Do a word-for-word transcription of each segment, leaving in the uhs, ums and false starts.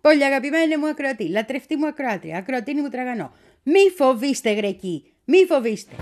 Πολύ αγαπημένη μου ακροατή, λατρευτή μου ακροάτρια, ακροατίνη μου τραγανό. Μη φοβήστε Γρεκοί, μη φοβήστε.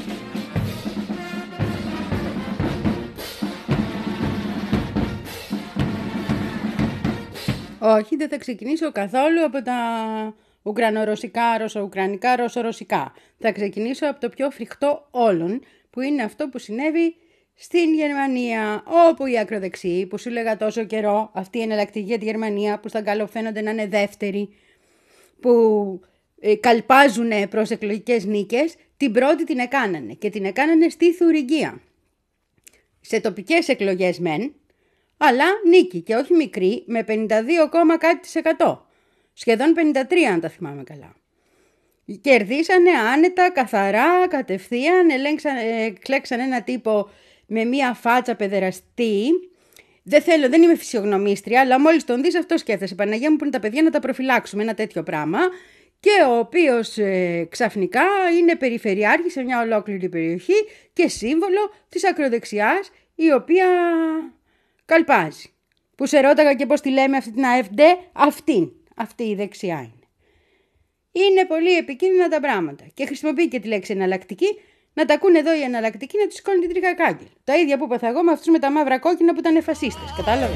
Όχι, δεν θα ξεκινήσω καθόλου από τα ουκρανορωσικά, ρωσο-ουκρανικά, ρωσο-ρωσικά. Θα ξεκινήσω από το πιο φρικτό όλων, που είναι αυτό που συνέβη στην Γερμανία, όπου οι ακροδεξιοί, που σου λέγα τόσο καιρό, αυτή η εναλλακτική για τη Γερμανία, που στα καλό φαίνονται να είναι δεύτεροι, που ε, καλπάζουν προς εκλογικές νίκες, την πρώτη την εκάνανε και την εκάνανε στη Θουριγγία. Σε τοπικές εκλογές μεν, αλλά νίκη και όχι μικρή, με πενήντα δύο, κάτι της εκατό. Σχεδόν πενήντα τρία αν τα θυμάμαι καλά. Κερδίσανε άνετα, καθαρά, κατευθείαν, ελέγξαν, εκλέξαν ένα τύπο με μία φάτσα παιδεραστή. Δεν θέλω, δεν είμαι φυσιογνωμίστρια, αλλά μόλις τον δεις αυτό σκέφτεσαι. Παναγία μου που είναι τα παιδιά να τα προφυλάξουμε, ένα τέτοιο πράγμα. Και ο οποίος ε, ξαφνικά είναι περιφερειάρχης σε μια ολόκληρη περιοχή και σύμβολο της ακροδεξιάς, η οποία καλπάζει. Που σε ρώταγα και πώς τη λέμε αυτή την ΑΕΦΔ, αυτήν, αυτή η δεξιά είναι. Είναι πολύ επικίνδυνα τα πράγματα και χρησιμοποιεί και τη λέξη εναλλακτική, να τα ακούνε εδώ οι εναλλακτικοί να τους σηκώνει την τρίχα κάγκελ. Τα ίδια που είπα εγώ με αυτούς με τα μαύρα κόκκινα που ήταν φασίστες, κατάλαβες.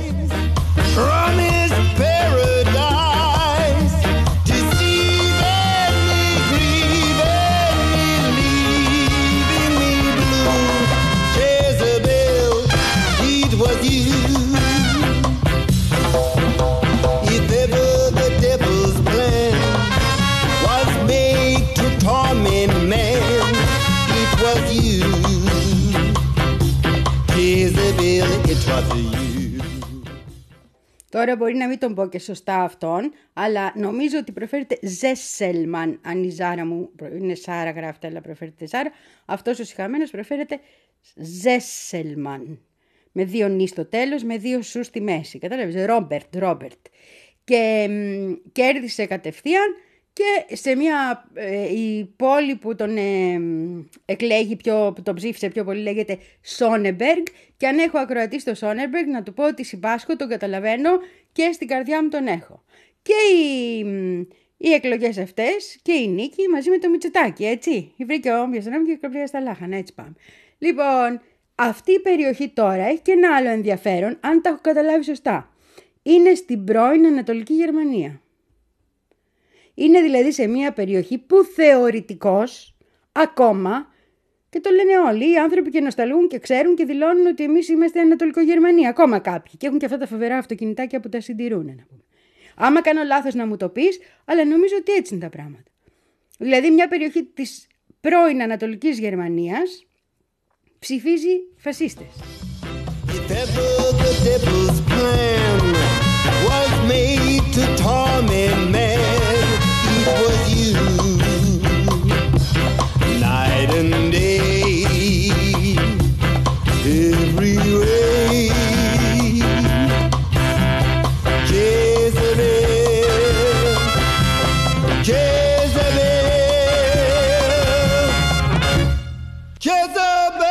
Τώρα μπορεί να μην τον πω και σωστά αυτόν, αλλά νομίζω ότι προφέρεται Ζέσσελμαν, αν η Ζάρα μου, είναι Σάρα γράφεται, αλλά προφέρεται Ζάρα, αυτός ο συγχαμένος προφέρεται Ζέσσελμαν, με δύο νι στο τέλος, με δύο σου στη μέση, κατάλαβες, Ρόμπερτ, Ρόμπερτ. Και μ, κέρδισε κατευθείαν και σε μια, ε, η πόλη που τον ε, εκλέγει πιο, που τον ψήφισε πιο πολύ λέγεται Σόνεμπεργκ, και αν έχω ακροατή στο Σόνεμπεργκ να του πω ότι συμπάσχω, τον καταλαβαίνω και στην καρδιά μου τον έχω. Και οι, οι εκλογές αυτές και η νίκη μαζί με το Μητσοτάκη, έτσι. Η βρήκε ο όμπιος νόμος και η κομπλία στα λάχανα, έτσι πάμε. Λοιπόν, αυτή η περιοχή τώρα έχει και ένα άλλο ενδιαφέρον, αν τα έχω καταλάβει σωστά. Είναι στην πρώην Ανατολική Γερμανία. Είναι δηλαδή σε μια περιοχή που θεωρητικώς ακόμα, και το λένε όλοι οι άνθρωποι και νοσταλγούν και ξέρουν και δηλώνουν ότι εμείς είμαστε Ανατολικογερμανία, ακόμα κάποιοι, και έχουν και αυτά τα φοβερά αυτοκινητάκια που τα συντηρούν, να πούμε. Άμα κάνω λάθος να μου το πεις, αλλά νομίζω ότι έτσι είναι τα πράγματα. Δηλαδή μια περιοχή της πρώην Ανατολικής Γερμανίας ψηφίζει φασίστες. Was you night and day, every way. Jezebel, Jezebel, Jezebel.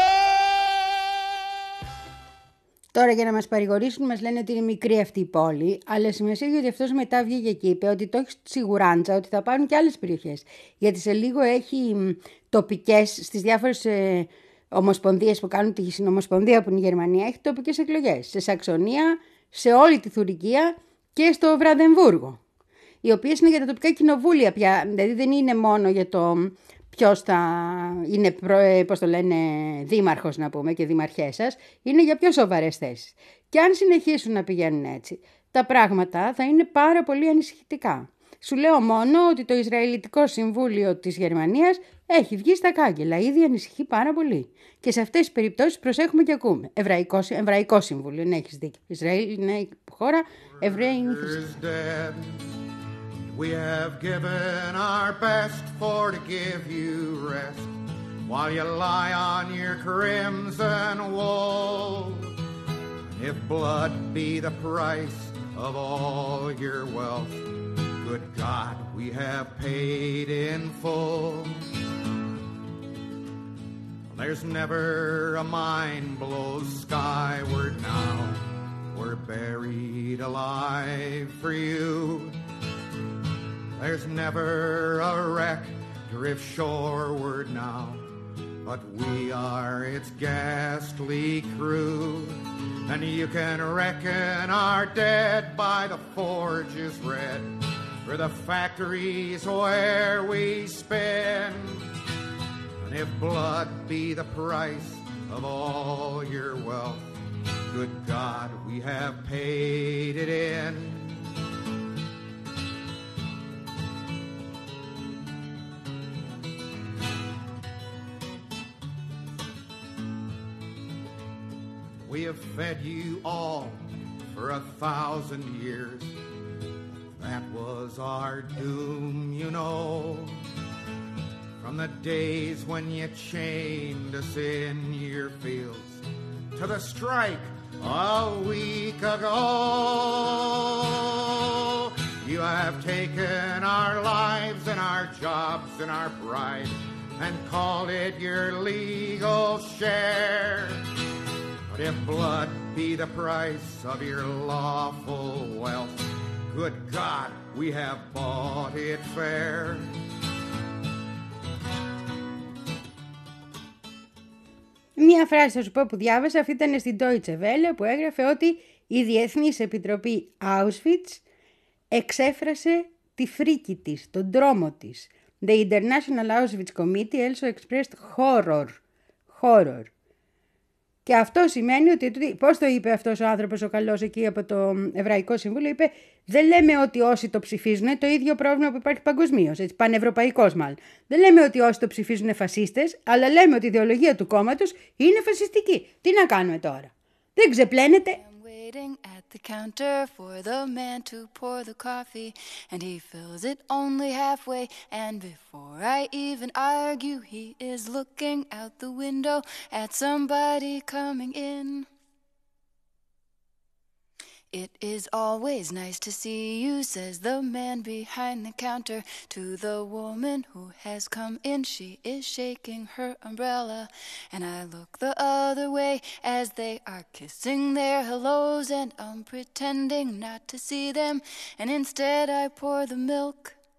Τώρα για να μας παρηγορήσουν μας λένε ότι είναι μικρή αυτή η πόλη, αλλά σημασία έχει ότι αυτός μετά βγήκε και είπε ότι το έχει σιγουράντσα ότι θα πάρουν και άλλες περιοχές. Γιατί σε λίγο έχει τοπικές στις διάφορες ε, ομοσπονδίες που κάνουν τη συνομοσπονδία που είναι η Γερμανία, έχει τοπικές εκλογές. Σε Σαξονία, σε όλη τη Θουρικία και στο Βραδεμβούργο. Οι οποίες είναι για τα τοπικά κοινοβούλια πια, δηλαδή δεν είναι μόνο για το ποιος θα είναι, προ, πώς το λένε, δήμαρχος να πούμε και δημαρχές σας, είναι για πιο σοβαρές θέσεις. Και αν συνεχίσουν να πηγαίνουν έτσι, τα πράγματα θα είναι πάρα πολύ ανησυχητικά. Σου λέω μόνο ότι το Ισραηλιτικό Συμβούλιο της Γερμανίας έχει βγει στα κάγκελα, ήδη ανησυχεί πάρα πολύ. Και σε αυτές τις περιπτώσεις προσέχουμε και ακούμε. Εβραϊκό, Εβραϊκό Συμβούλιο, ναι, έχεις δίκιο. Ισραήλ είναι χώρα, Εβραίοι είναι χριστιανοί. We have given our best for to give you rest while you lie on your crimson wool. If blood be the price of all your wealth, good God, we have paid in full. There's never a mind blows skyward now. We're buried alive for you. There's never a wreck drift shoreward now, but we are its ghastly crew. And you can reckon our dead by the forges red, for the factories where we spend. And if blood be the price of all your wealth, good God, we have paid it in. We have fed you all for a thousand years. That was our doom, you know. From the days when you chained us in your fields to the strike a week ago. You have taken our lives and our jobs and our pride and called it your legal share. But if blood be the price of your lawful wealth, good God, we have bought it fair. Μία φράση θα σου πω που διάβασα, αυτή ήταν στην Deutsche Welle, που έγραφε ότι η Διεθνής Επιτροπή Auschwitz εξέφρασε τη φρίκη της, τον τρόμο της. The International Auschwitz Committee also expressed horror. Horror. Και αυτό σημαίνει ότι, πώς το είπε αυτός ο άνθρωπος ο καλός εκεί από το Εβραϊκό Συμβούλιο, είπε δεν λέμε ότι όσοι το ψηφίζουν είναι το ίδιο πρόβλημα που υπάρχει παγκοσμίως, έτσι, πανευρωπαϊκός μάλλον. Δεν λέμε ότι όσοι το ψηφίζουν είναι φασίστες, αλλά λέμε ότι η ιδεολογία του κόμματος είναι φασιστική. Τι να κάνουμε τώρα? Δεν ξεπλένεται. Waiting at the counter for the man to pour the coffee, and he fills it only halfway, and before I even argue, he is looking out the window at somebody coming in. It is always nice to see you, says the man behind the counter to the woman who has come in. She is shaking her umbrella, and I look the other way as they are kissing their hellos, and I'm pretending not to see them, and instead I pour the milk.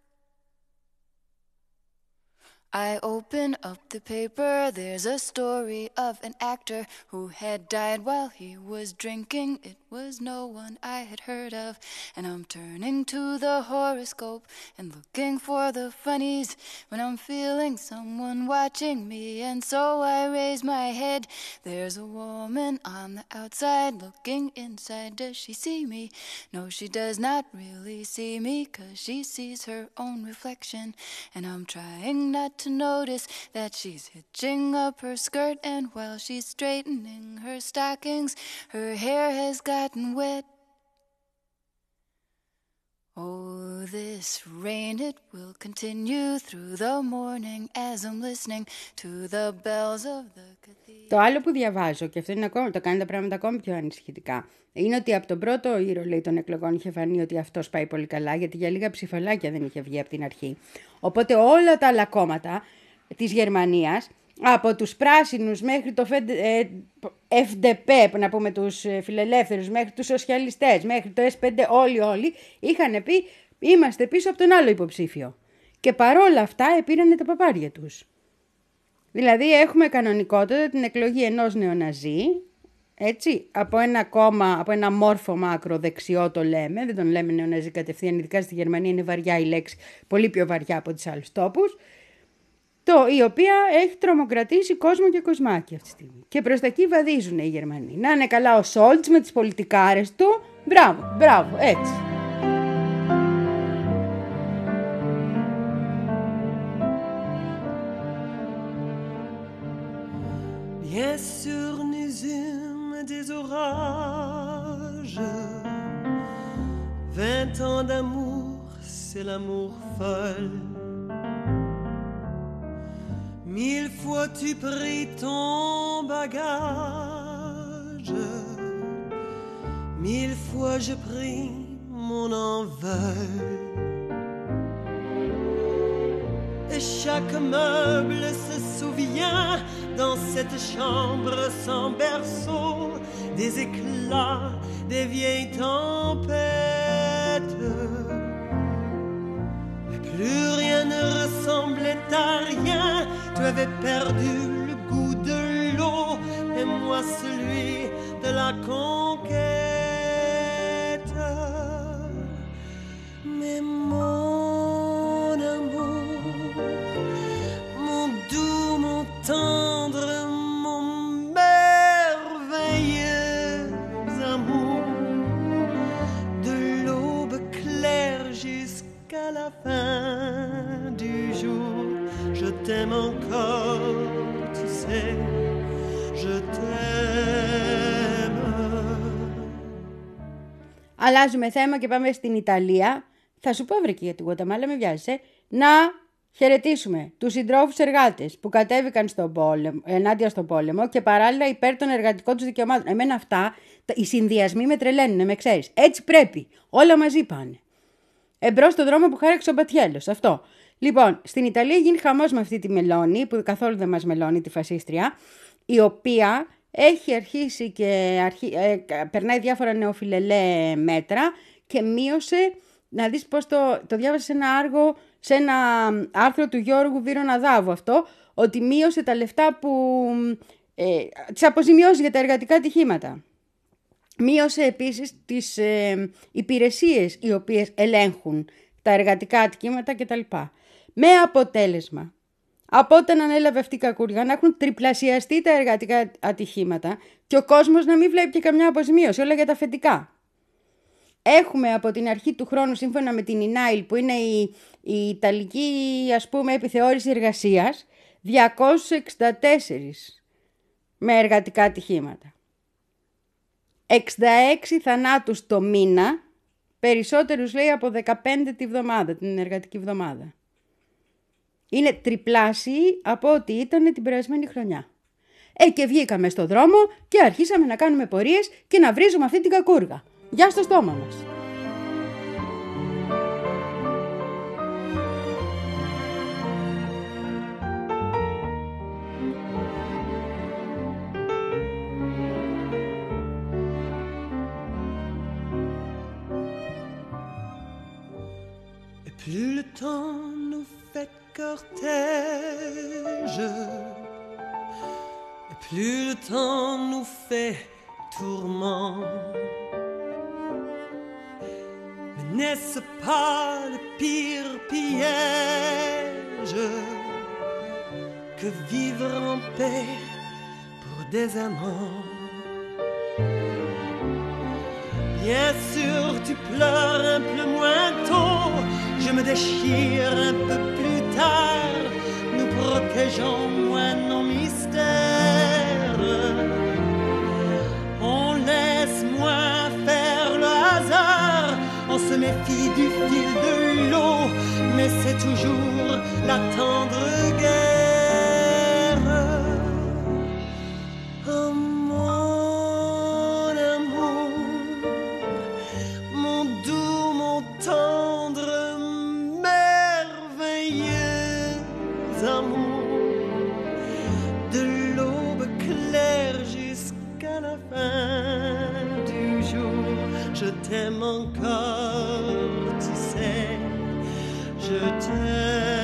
I open up the paper, there's a story of an actor who had died while he was drinking. It was no one I had heard of, and I'm turning to the horoscope and looking for the funnies when I'm feeling someone watching me, and so I raise my head. There's a woman on the outside looking inside. Does she see me? No, she does not really see me, 'cause she sees her own reflection, and I'm trying not to to notice that she's hitching up her skirt, and while she's straightening her stockings, her hair has gotten wet. Oh, this rain, it will continue through the morning as I'm listening to the bells of the cathedral. Το άλλο που διαβάζω, και αυτό είναι ακόμα, το κάνει τα πράγματα ακόμη πιο ανησυχητικά, είναι ότι από τον πρώτο ήρωα, λέει, των εκλογών είχε φανεί ότι αυτός πάει πολύ καλά, γιατί για λίγα ψηφολάκια δεν είχε βγει από την αρχή. Οπότε όλα τα άλλα κόμματα της Γερμανίας, από τους πράσινους μέχρι το εφ ντι πι, να πούμε τους φιλελεύθερους, μέχρι τους σοσιαλιστές, μέχρι το ες πέντε, όλοι όλοι είχαν πει είμαστε πίσω από τον άλλο υποψήφιο. Και παρόλα αυτά επήρανε τα παπάρια τους. Δηλαδή έχουμε κανονικότατα την εκλογή ενός νεοναζί, έτσι, από ένα κόμμα, από ένα μόρφωμα ακροδεξιό το λέμε, δεν τον λέμε νεοναζί κατευθείαν, ειδικά στη Γερμανία είναι βαριά η λέξη, πολύ πιο βαριά από τις άλλους τόπους, το, η οποία έχει τρομοκρατήσει κόσμο και κοσμάκι αυτή τη στιγμή. Και προς τα εκεί βαδίζουν οι Γερμανοί. Να είναι καλά ο Σόλτς με τις πολιτικάρες του, μπράβο, μπράβο, έτσι. Bien sûr, nous eûmes des orages. Vingt ans d'amour, c'est l'amour folle. Mille fois tu pris ton bagage. Mille fois je pris mon envol. Et chaque meuble se souvient dans cette chambre sans berceau des éclats des vieilles tempêtes. t'as rien. Tu avais perdu le goût de l'eau et moi celui de la conquête. Mais mon amour, mon doux, mon tendre, mon merveilleux amour, de l'aube claire jusqu'à la fin du jour, je t'aime encore, tu sais, je t'aime. Αλλάζουμε θέμα και πάμε στην Ιταλία. Θα σου πω βρήκε για τη Γουατεμάλα, με βιάζεσαι. Να χαιρετήσουμε τους συντρόφους εργάτες που κατέβηκαν στον πόλεμο, ενάντια στον πόλεμο και παράλληλα υπέρ των εργατικών τους δικαιωμάτων. Εμένα αυτά, οι συνδυασμοί με τρελαίνουν, με ξέρεις. Έτσι πρέπει. Όλα μαζί πάνε. Εμπρός στον δρόμο που χάραξε ο Μπατιέλος. Αυτό. Λοιπόν, στην Ιταλία γίνει χαμός με αυτή τη Μελώνη, που καθόλου δεν μας μελώνει, τη φασίστρια, η οποία έχει αρχίσει και αρχι... ε, περνάει διάφορα νεοφιλελέ μέτρα και μείωσε, να δεις πώς το, το διάβασε σε ένα, άργο, σε ένα άρθρο του Γιώργου Βύροναδάβου αυτό, ότι μείωσε τα λεφτά που, ε, τις αποζημιώσεις για τα εργατικά ατυχήματα. Μείωσε επίσης τις ε, υπηρεσίες οι οποίες ελέγχουν τα εργατικά ατυχήματα κτλ. Με αποτέλεσμα, από όταν ανέλαβε αυτή η κακούργα, να έχουν τριπλασιαστεί τα εργατικά ατυχήματα και ο κόσμος να μην βλέπει και καμιά αποζημίωση, όλα για τα αφεντικά. Έχουμε από την αρχή του χρόνου, σύμφωνα με την ΙΝΑΙΛ, που είναι η, η Ιταλική, ας πούμε, επιθεώρηση εργασίας, διακόσιους εξήντα τέσσερα με εργατικά ατυχήματα. εξήντα έξι θανάτους το μήνα, περισσότερους λέει από δεκαπέντε τη βδομάδα, την εργατική βδομάδα. Είναι τριπλάσιοι από ό,τι ήταν την περασμένη χρονιά. Ε, και βγήκαμε στο δρόμο και αρχίσαμε να κάνουμε πορείες και να βρίζουμε αυτή την κακούργα. Γεια στο στόμα μας. Plus le temps nous fait cortège, et plus le temps nous fait tourment. Mais n'est-ce pas le pire piège que vivre en paix pour des amants? Bien sûr, tu pleures un peu moins tôt, je me déchire un peu plus tard, nous protégeons moins nos mystères. On laisse moins faire le hasard, on se méfie du fil de l'eau, mais c'est toujours la tendre guerre. Oh, mon amour, mon doux, mon tendre, merveilleux amour, de l'aube claire jusqu'à la fin du jour, je t'aime encore, tu sais, je t'aime.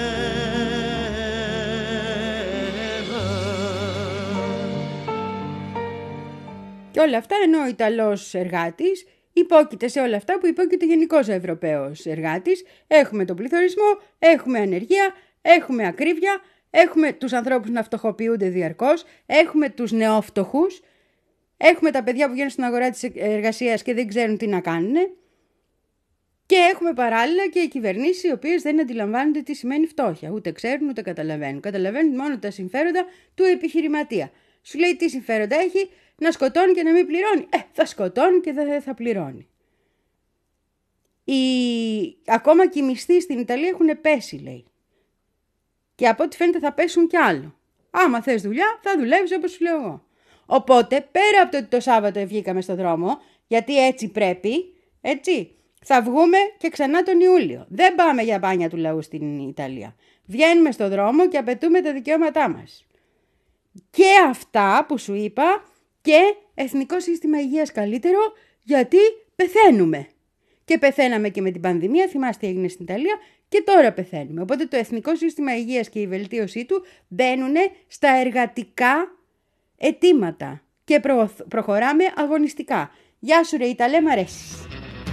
Και όλα αυτά ενώ ο Ιταλός εργάτης υπόκειται σε όλα αυτά που υπόκειται γενικώς ο Ευρωπαίος εργάτης. Έχουμε τον πληθωρισμό, έχουμε ανεργία, έχουμε ακρίβεια, έχουμε τους ανθρώπους να φτωχοποιούνται διαρκώς, έχουμε τους νεόφτωχους, έχουμε τα παιδιά που βγαίνουν στην αγορά της εργασίας και δεν ξέρουν τι να κάνουν και έχουμε παράλληλα και οι κυβερνήσεις οι οποίες δεν αντιλαμβάνονται τι σημαίνει φτώχεια. Ούτε ξέρουν ούτε καταλαβαίνουν. Καταλαβαίνουν μόνο τα συμφέροντα του επιχειρηματία. Σου λέει τι συμφέροντα έχει, να σκοτώνει και να μην πληρώνει. Ε, θα σκοτώνει και δεν θα πληρώνει. Οι... Ακόμα και οι μισθοί στην Ιταλία έχουν πέσει, λέει. Και από ό,τι φαίνεται θα πέσουν κι άλλο. Άμα θες δουλειά, θα δουλεύεις όπως σου λέω εγώ. Οπότε, πέρα από το ότι το Σάββατο βγήκαμε στο δρόμο, γιατί έτσι πρέπει, έτσι, θα βγούμε και ξανά τον Ιούλιο. Δεν πάμε για μπάνια του λαού στην Ιταλία. Βγαίνουμε στο δρόμο και απαιτούμε τα δικαιώματά μας. Και αυτά που σου είπα και εθνικό σύστημα υγείας καλύτερο, γιατί πεθαίνουμε. Και πεθαίναμε και με την πανδημία, θυμάστε τι έγινε στην Ιταλία, και τώρα πεθαίνουμε. Οπότε το Εθνικό Σύστημα Υγείας και η βελτίωσή του μπαίνουν στα εργατικά αιτήματα και προ... προχωράμε αγωνιστικά. Γεια σου ρε Ιταλέ, μ' αρέσεις.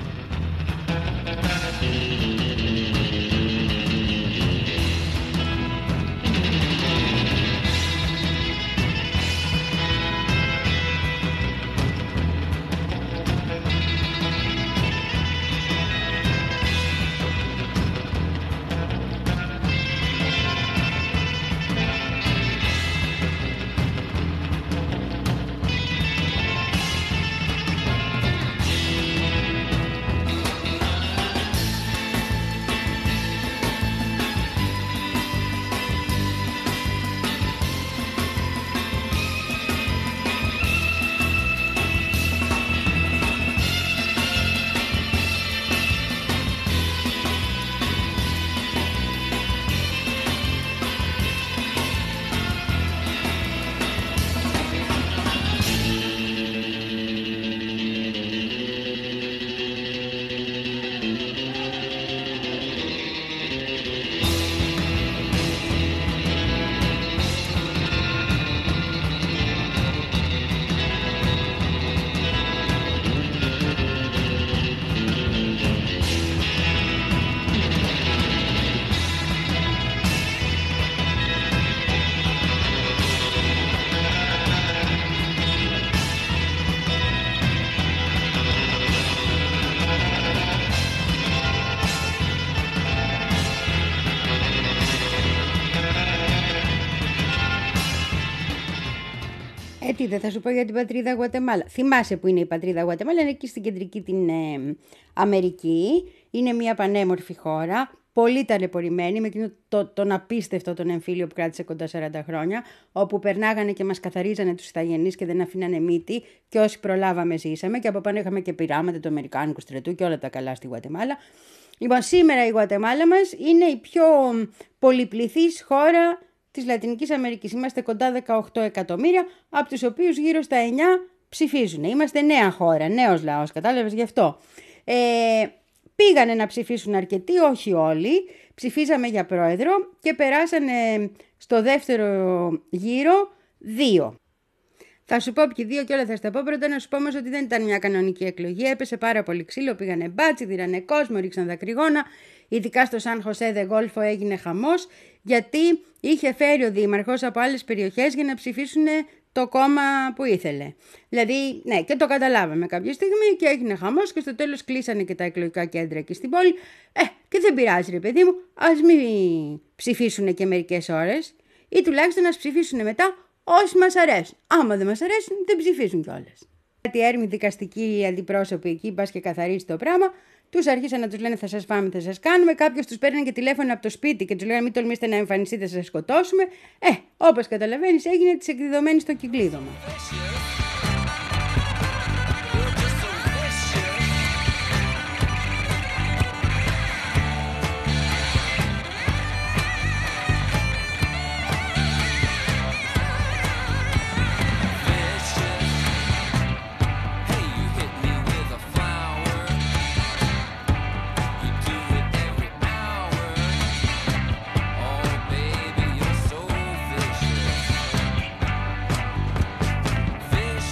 Ε, τι δεν θα σου πω για την πατρίδα Γουατεμάλα. Θυμάσαι που είναι η πατρίδα Γουατεμάλα, είναι εκεί στην κεντρική την ε, Αμερική. Είναι μια πανέμορφη χώρα, πολύ ταλαιπωρημένη, με εκείνο το, τον απίστευτο τον εμφύλιο που κράτησε κοντά σαράντα χρόνια, όπου περνάγανε και μας καθαρίζανε τους ηθαγενείς και δεν αφήνανε μύτη, και όσοι προλάβαμε ζήσαμε, και από πάνω είχαμε και πειράματα του Αμερικάνικου στρατού και όλα τα καλά στη Γουατεμάλα. Λοιπόν, σήμερα η Γουατεμάλα μας είναι η πιο πολυπληθής χώρα της Λατινικής Αμερικής. Είμαστε κοντά δεκαοκτώ εκατομμύρια, από τους οποίους γύρω στα εννιά ψηφίζουν. Είμαστε νέα χώρα, νέος λαός, κατάλαβες γι' αυτό. Ε, πήγανε να ψηφίσουν αρκετοί, όχι όλοι. Ψηφίζαμε για πρόεδρο και περάσανε στο δεύτερο γύρο δύο. Θα σου πω ποιοι δύο και όλα θα στα πω. Πρώτα να σου πω όμως ότι δεν ήταν μια κανονική εκλογή. Έπεσε πάρα πολύ ξύλο, πήγανε μπάτσι, δίρανε κόσμο, ρίξαν δακρυγόνα. Ειδικά στο Σαν Χωσέ δε Γκόλφο έγινε χαμός, γιατί είχε φέρει ο δήμαρχος από άλλες περιοχές για να ψηφίσουν το κόμμα που ήθελε. Δηλαδή, ναι, και το καταλάβαμε κάποια στιγμή και έγινε χαμός και στο τέλος κλείσανε και τα εκλογικά κέντρα εκεί στην πόλη. Ε, και δεν πειράζει ρε παιδί μου, ας μην ψηφίσουν και μερικές ώρες ή τουλάχιστον να ψηφίσουν μετά όσοι μας αρέσουν. Άμα δεν μας αρέσουν, δεν ψηφίζουν κιόλας. Κάτι έρμη δικαστική αντιπρόσωποι εκεί, πας και καθαρίσει το πράγμα. Τους αρχίσαν να τους λένε θα σας φάμε, θα σας κάνουμε. Κάποιος τους παίρνει και τηλέφωνο από το σπίτι και τους λέγανε μην τολμήσετε να εμφανιστείτε, θα σας σκοτώσουμε. Ε, όπως καταλαβαίνεις, έγινε της εκδιδομένης στο κυκλίδωμα. Fish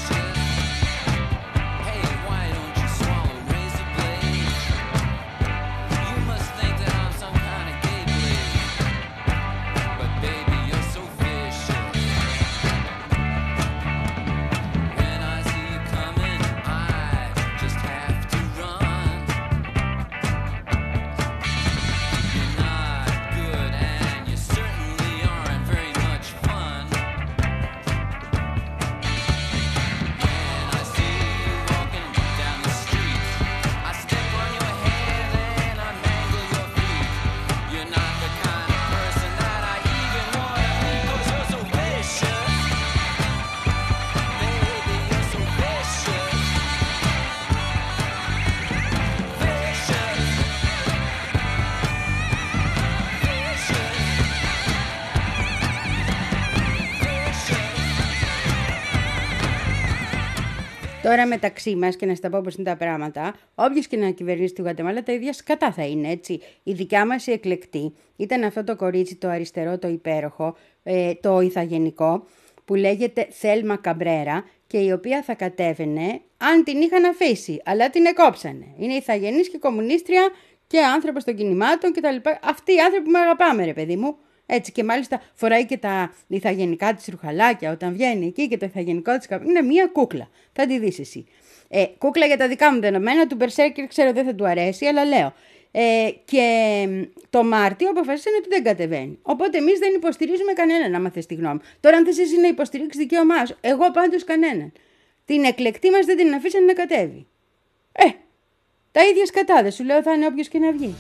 Τώρα μεταξύ μας, και να στα πω πώς είναι τα πράγματα, όποιος και να κυβερνήσει τη Γουατεμάλα, τα ίδια σκατά θα είναι, έτσι. Η δικιά μας η εκλεκτή ήταν αυτό το κορίτσι, το αριστερό, το υπέροχο, ε, το ηθαγενικό, που λέγεται Θέλμα Καμπρέρα και η οποία θα κατέβαινε αν την είχαν αφήσει, αλλά την εκόψανε. Είναι ηθαγενής και κομμουνίστρια και άνθρωπος των κινημάτων κτλ. Αυτοί οι άνθρωποι που με αγαπάμε, ρε παιδί μου. Έτσι, και μάλιστα φοράει και τα ηθαγενικά της ρουχαλάκια όταν βγαίνει εκεί και το ηθαγενικό της καπέλο. Είναι μία κούκλα. Θα τη δεις εσύ. Ε, κούκλα για τα δικά μου δεδομένα, του Μπερσέρκερ ξέρω δεν θα του αρέσει, αλλά λέω. Ε, και το Μάρτιο αποφασίσανε ότι δεν κατεβαίνει. Οπότε εμείς δεν υποστηρίζουμε κανέναν, άμα θες τη γνώμη. Τώρα, αν θες εσύ να υποστηρίξεις δικαίωμά σου, εγώ πάντως κανέναν. Την εκλεκτή μας δεν την αφήσανε να κατέβει. Ε, τα ίδια σκατά, δεν σου λέω, θα είναι όποιος και να βγει.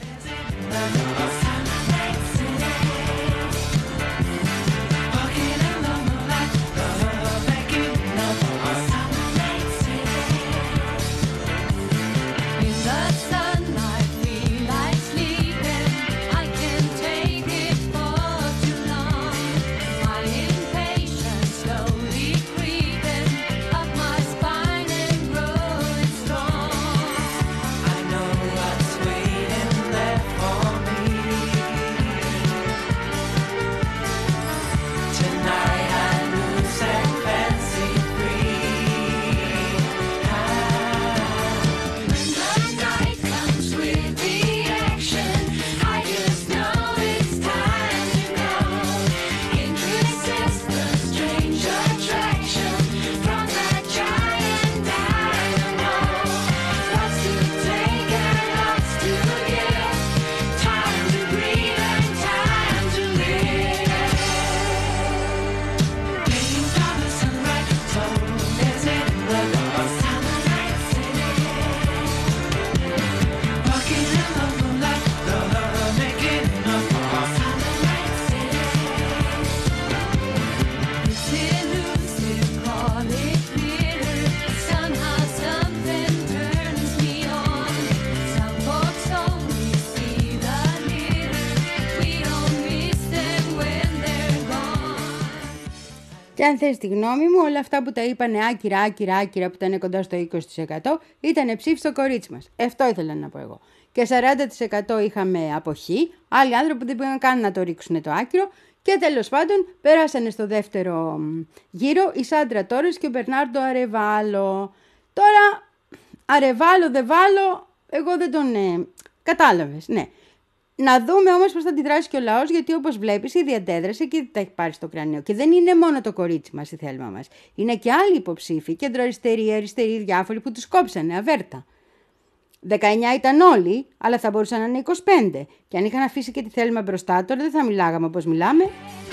Και αν θες τη γνώμη μου, όλα αυτά που τα είπανε άκυρα, άκυρα, άκυρα, που ήταν κοντά στο είκοσι τοις εκατό, ήταν ψήφι στο κορίτσι μας. Αυτό ήθελα να πω εγώ. Και σαράντα τοις εκατό είχαμε αποχή, άλλοι άνθρωποι που δεν πήγαν καν να το ρίξουν το άκυρο. Και τέλος πάντων, πέρασανε στο δεύτερο γύρο η Σάντρα Τόρες και ο Μπερνάρντο Αρεβάλο. Τώρα, Αρεβάλο, δε βάλω, εγώ δεν τον... Ε, κατάλαβες, ναι. Να δούμε όμως πώς θα αντιδράσει και ο λαός, γιατί όπως βλέπεις ήδη αντέδρασε και ήδη τα έχει πάρει στο κρανίο. Και δεν είναι μόνο το κορίτσι μας η Θέλμα μας. Είναι και άλλοι υποψήφοι, κεντροαριστεροί, αριστεροί, διάφοροι που τους κόψανε αβέρτα. δεκαεννιά ήταν όλοι, αλλά θα μπορούσαν να είναι είκοσι πέντε. Και αν είχαν αφήσει και τη Θέλμα μπροστά, τώρα δεν θα μιλάγαμε όπως μιλάμε.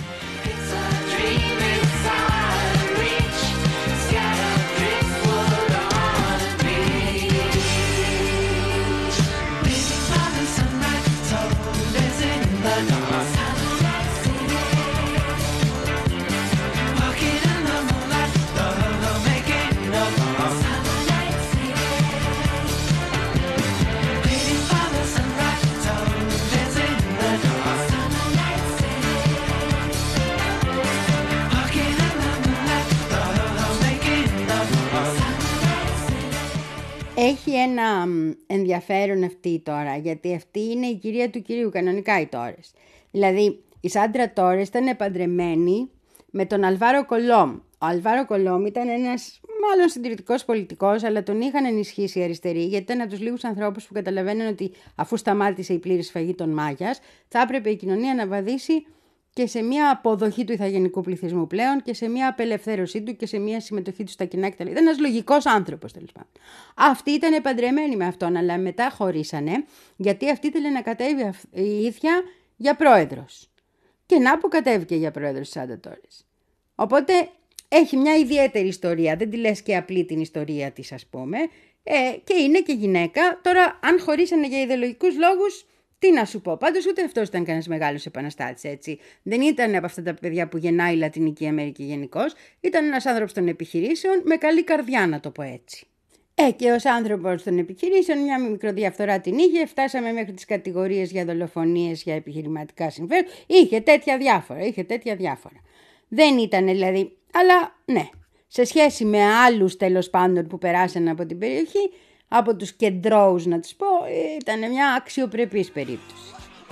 Έχει ένα ενδιαφέρον αυτή τώρα, γιατί αυτή είναι η κυρία του κυρίου, κανονικά η Τόρες. Δηλαδή, η Σάντρα Τόρες ήταν παντρεμένη με τον Αλβάρο Κολόμ. Ο Αλβάρο Κολόμ ήταν ένας μάλλον συντηρητικός πολιτικός, αλλά τον είχαν ενισχύσει οι αριστεροί, γιατί ήταν από τους λίγους ανθρώπους που καταλαβαίνουν ότι αφού σταμάτησε η πλήρης σφαγή των Μάγιας, θα έπρεπε η κοινωνία να βαδίσει και σε μια αποδοχή του ηθαγενικού πληθυσμού πλέον και σε μια απελευθέρωσή του και σε μια συμμετοχή του στα κοινά κτλ. Ήταν ένας λογικός άνθρωπος, τέλος πάντων. Αυτή ήταν παντρεμένη με αυτόν, αλλά μετά χωρίσανε, γιατί αυτή ήθελε να κατέβει η ίδια για πρόεδρος. Και να που κατέβηκε για πρόεδρος της Σάντρα Τόρες. Οπότε έχει μια ιδιαίτερη ιστορία, δεν τη λες και απλή την ιστορία της, ας πούμε, ε, και είναι και γυναίκα. Τώρα, αν χωρίσανε για ιδεολογικούς λόγους, τι να σου πω, πάντως ούτε αυτός ήταν κανένας μεγάλος επαναστάτης, έτσι. Δεν ήταν από αυτά τα παιδιά που γεννάει η Λατινική Αμερική γενικώς. Ήταν ένας άνθρωπος των επιχειρήσεων με καλή καρδιά, να το πω έτσι. Ε, και ως άνθρωπος των επιχειρήσεων, μια μικροδιαφθορά την είχε, φτάσαμε μέχρι τις κατηγορίες για δολοφονίες, για επιχειρηματικά συμφέροντα. Είχε τέτοια διάφορα, είχε τέτοια διάφορα. Δεν ήταν δηλαδή, αλλά ναι. σε σχέση με άλλους τέλος πάντων που περάσαν από την περιοχή, από τους κεντρώους να τους πω, ήταν μια αξιοπρεπής περίπτωση.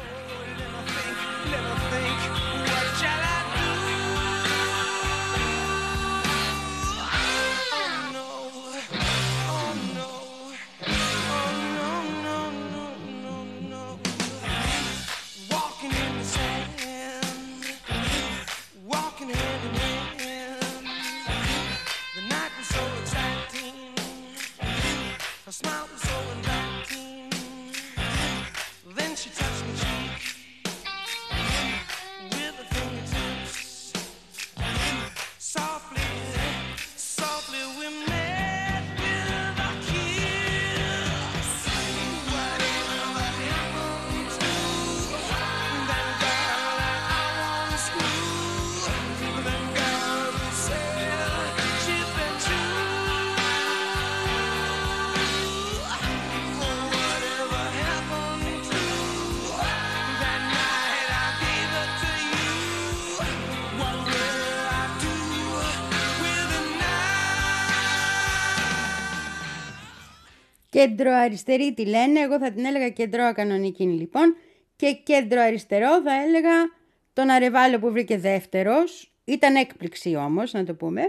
Κέντρο αριστερή τη λένε, εγώ θα την έλεγα κέντρο ακανονική λοιπόν, και κέντρο αριστερό θα έλεγα τον Αρεβάλο που βρήκε δεύτερος, ήταν έκπληξη όμως να το πούμε,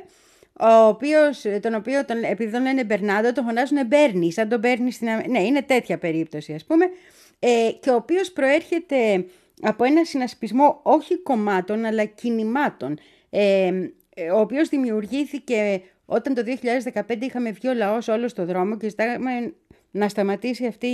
ο οποίος, τον οποίο τον, επειδή τον λένε Μπερνάντο τον φωνάζουν Μπέρνι, σαν τον Μπέρνι στην Αμερική, ναι είναι τέτοια περίπτωση ας πούμε, ε, και ο οποίος προέρχεται από ένα συνασπισμό όχι κομμάτων αλλά κινημάτων, ε, ο οποίος δημιουργήθηκε όταν το δύο χιλιάδες δεκαπέντε είχαμε βγει ο λαός όλο στο δρόμο και ζητάγαμε να σταματήσει αυτή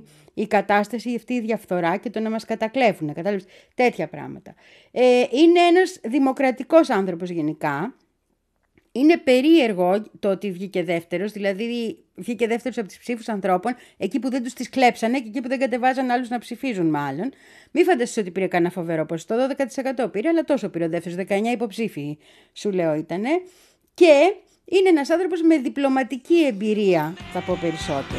η κατάσταση, αυτή η διαφθορά και το να μας κατακλέφουν, κατάλαβες, τέτοια πράγματα. Ε, είναι ένας δημοκρατικός άνθρωπος γενικά. Είναι περίεργο το ότι βγήκε δεύτερος, δηλαδή βγήκε δεύτερος από τις ψήφους ανθρώπων, εκεί που δεν τους τις κλέψανε και εκεί που δεν κατεβάζαν άλλους να ψηφίζουν μάλλον. Μη φανταστείς ότι πήρε κανένα φοβερό ποσοστό, δώδεκα τοις εκατό πήρε, αλλά τόσο πήρε ο δεύτερος, δεκαεννιά υποψήφοι σου λέω ήτανε. Και είναι ένας άνθρωπος με διπλωματική εμπειρία, θα πω περισσότερο.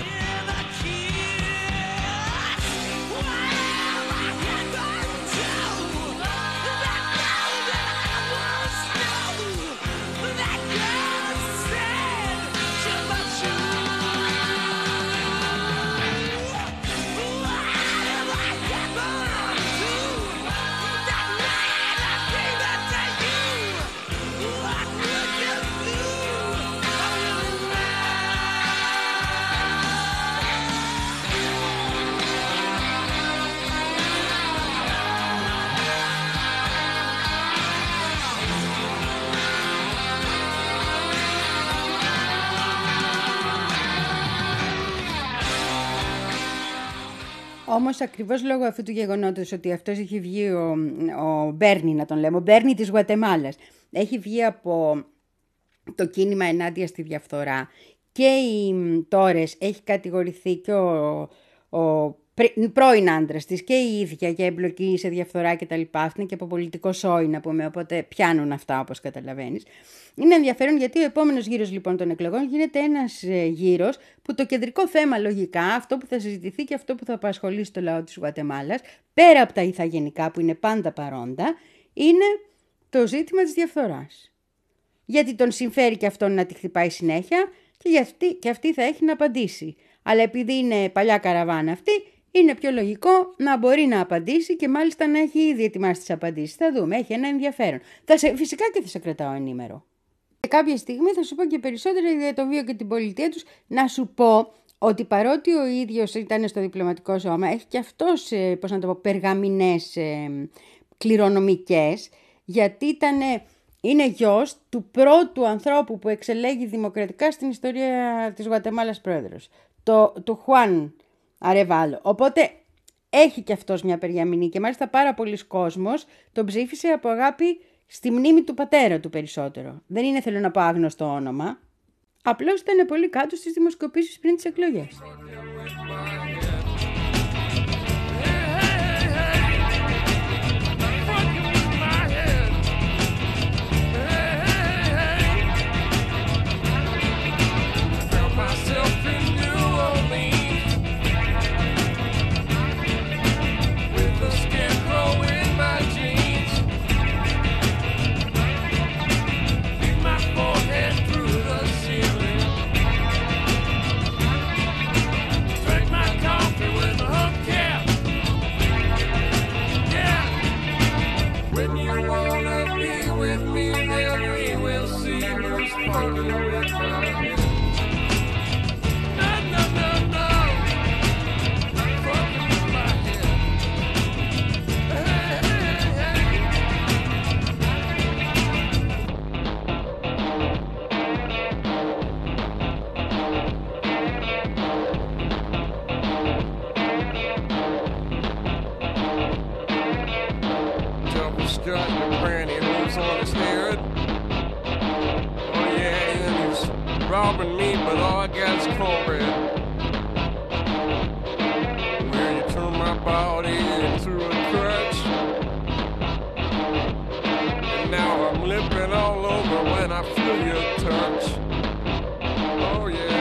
Όμως ακριβώς λόγω αυτού του γεγονότος ότι αυτός έχει βγει ο, ο Μπέρνι, να τον λέμε, ο Μπέρνι της Γουατεμάλας, έχει βγει από το κίνημα ενάντια στη διαφθορά και οι Τόρες έχει κατηγορηθεί και ο, ο πρώην άντρας της και η ίδια για εμπλοκή σε διαφθορά και τα λοιπά, αυτή είναι και από πολιτικό σόι να πούμε, οπότε πιάνουν αυτά όπως καταλαβαίνεις. Είναι ενδιαφέρον γιατί ο επόμενος γύρος λοιπόν των εκλογών γίνεται ένας γύρος που το κεντρικό θέμα λογικά, αυτό που θα συζητηθεί και αυτό που θα απασχολήσει το λαό της Γουατεμάλας, πέρα από τα ηθαγενικά που είναι πάντα παρόντα, είναι το ζήτημα της διαφθοράς. Γιατί τον συμφέρει και αυτόν να τη χτυπάει συνέχεια και, αυτή, και αυτή θα έχει να απαντήσει. Αλλά επειδή είναι παλιά καραβάνα αυτή, είναι πιο λογικό να μπορεί να απαντήσει και μάλιστα να έχει ήδη ετοιμάσει τις απαντήσεις. Θα δούμε, έχει ένα ενδιαφέρον. Θα σε, φυσικά και θα σε κρατάω ενήμερο. Και κάποια στιγμή θα σου πω και περισσότερα για το βίο και την πολιτεία τους. Να σου πω ότι παρότι ο ίδιος ήταν στο διπλωματικό σώμα, έχει και αυτός, πώς να το πω, περγαμηνές ε, κληρονομικές, γιατί ήταν, είναι γιος του πρώτου ανθρώπου που εξελέγει δημοκρατικά στην ιστορία της Γουατεμάλας πρόεδρος, το, του Χουάν Αρεβάλο. Οπότε έχει και αυτός μια περγαμηνή και μάλιστα πάρα πολλοί κόσμος τον ψήφισε από αγάπη στη μνήμη του πατέρα του περισσότερο. Δεν είναι, θέλω να πω, άγνωστο όνομα. Απλώς ήταν πολύ κάτω στις δημοσκοπήσεις πριν τις εκλογές. Through meat, but all I got is cornbread. Well, you turn my body into a crutch, and now I'm limping all over when I feel your touch. Oh yeah.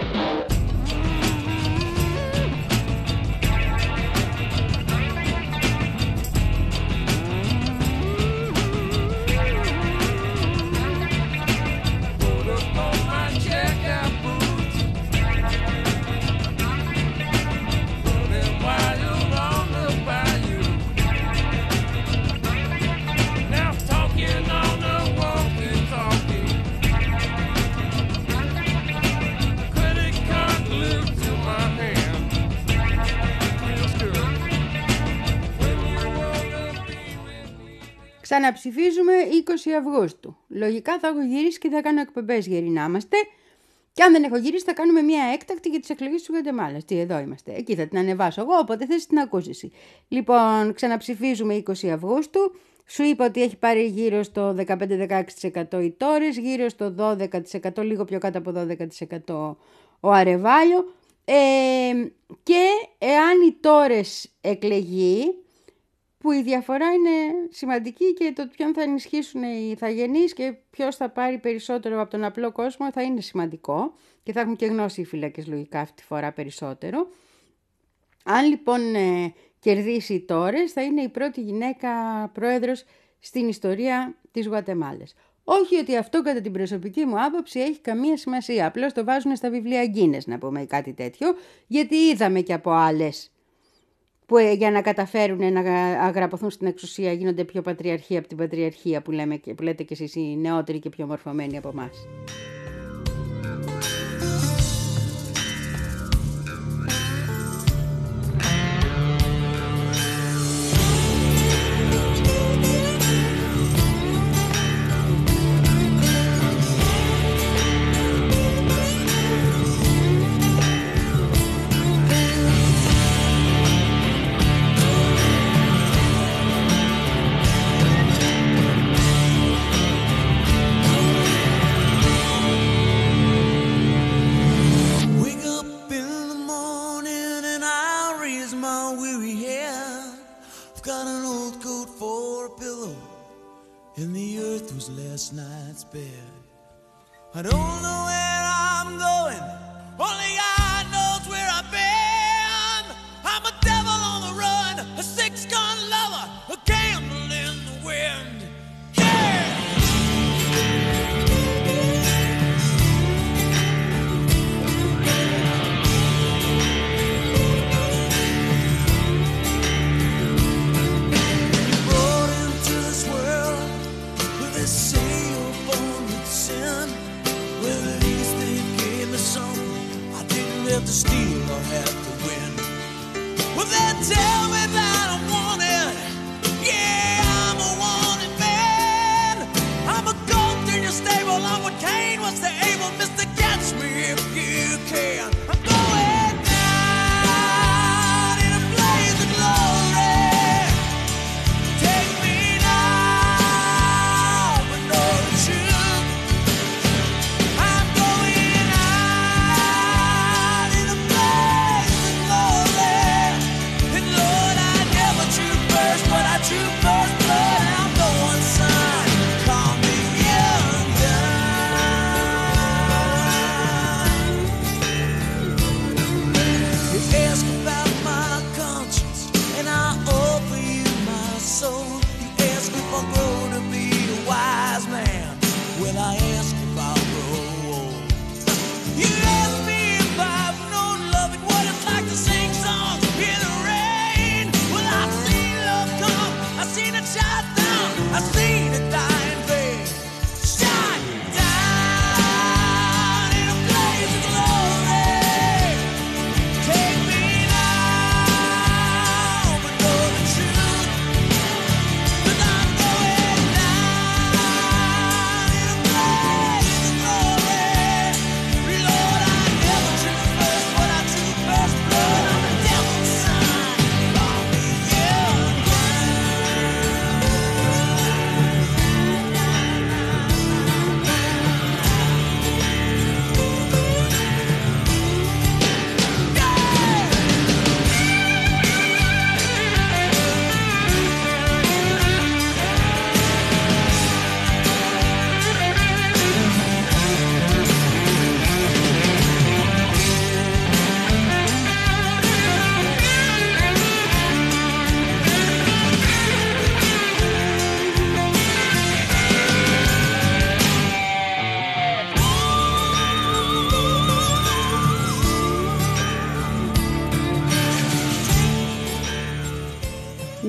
Ξαναψηφίζουμε είκοσι Αυγούστου. Λογικά θα έχω γυρίσει και θα κάνω εκπομπές γεροί να είμαστε. Και αν δεν έχω γυρίσει θα κάνουμε μια έκτακτη για τις εκλογές του Γουατεμάλας. Τι, εδώ είμαστε. Εκεί θα την ανεβάσω εγώ, οπότε θες την ακούσεις εσύ. Λοιπόν, ξαναψηφίζουμε είκοσι Αυγούστου. Σου είπα ότι έχει πάρει γύρω στο δεκαπέντε με δεκαέξι τοις εκατό οι Τόρες, γύρω στο δώδεκα τοις εκατό, λίγο πιο κάτω από δώδεκα τοις εκατό ο Αρεβάλιο. Ε, και εάν οι Τόρες εκλεγεί, που η διαφορά είναι σημαντική και το ποιον θα ενισχύσουν οι ηθαγενείς και ποιος θα πάρει περισσότερο από τον απλό κόσμο θα είναι σημαντικό και θα έχουν και γνώση οι φύλακες λογικά αυτή τη φορά περισσότερο. Αν λοιπόν ε, κερδίσει οι Τόρες θα είναι η πρώτη γυναίκα πρόεδρος στην ιστορία της Γουατεμάλας. Όχι ότι αυτό κατά την προσωπική μου άποψη έχει καμία σημασία, απλώς το βάζουν στα βιβλία Γκίνες να πούμε κάτι τέτοιο, γιατί είδαμε και από άλλες που για να καταφέρουν να αγραπωθούν στην εξουσία γίνονται πιο πατριαρχοί από την πατριαρχία που, λέμε, που λέτε και εσείς οι νεότεροι και πιο μορφωμένοι από εμάς. I don't know where I'm going, only God knows where I've been. I'm a devil on the run, a six-gun lover, a candle in the wind. Yeah! Brought into this world with this seal born with sin. Well, at least they gave me something I didn't have to steal or have to win. Well, they tell me that I'm wanted. Yeah, I'm a wanted man. I'm a goat in your stable. I'm what Cain was to Abel. Mister, catch me if you can. I'm going down in a blaze of glory. Take me now, but no truth. I'm going out in a blaze of glory. And Lord,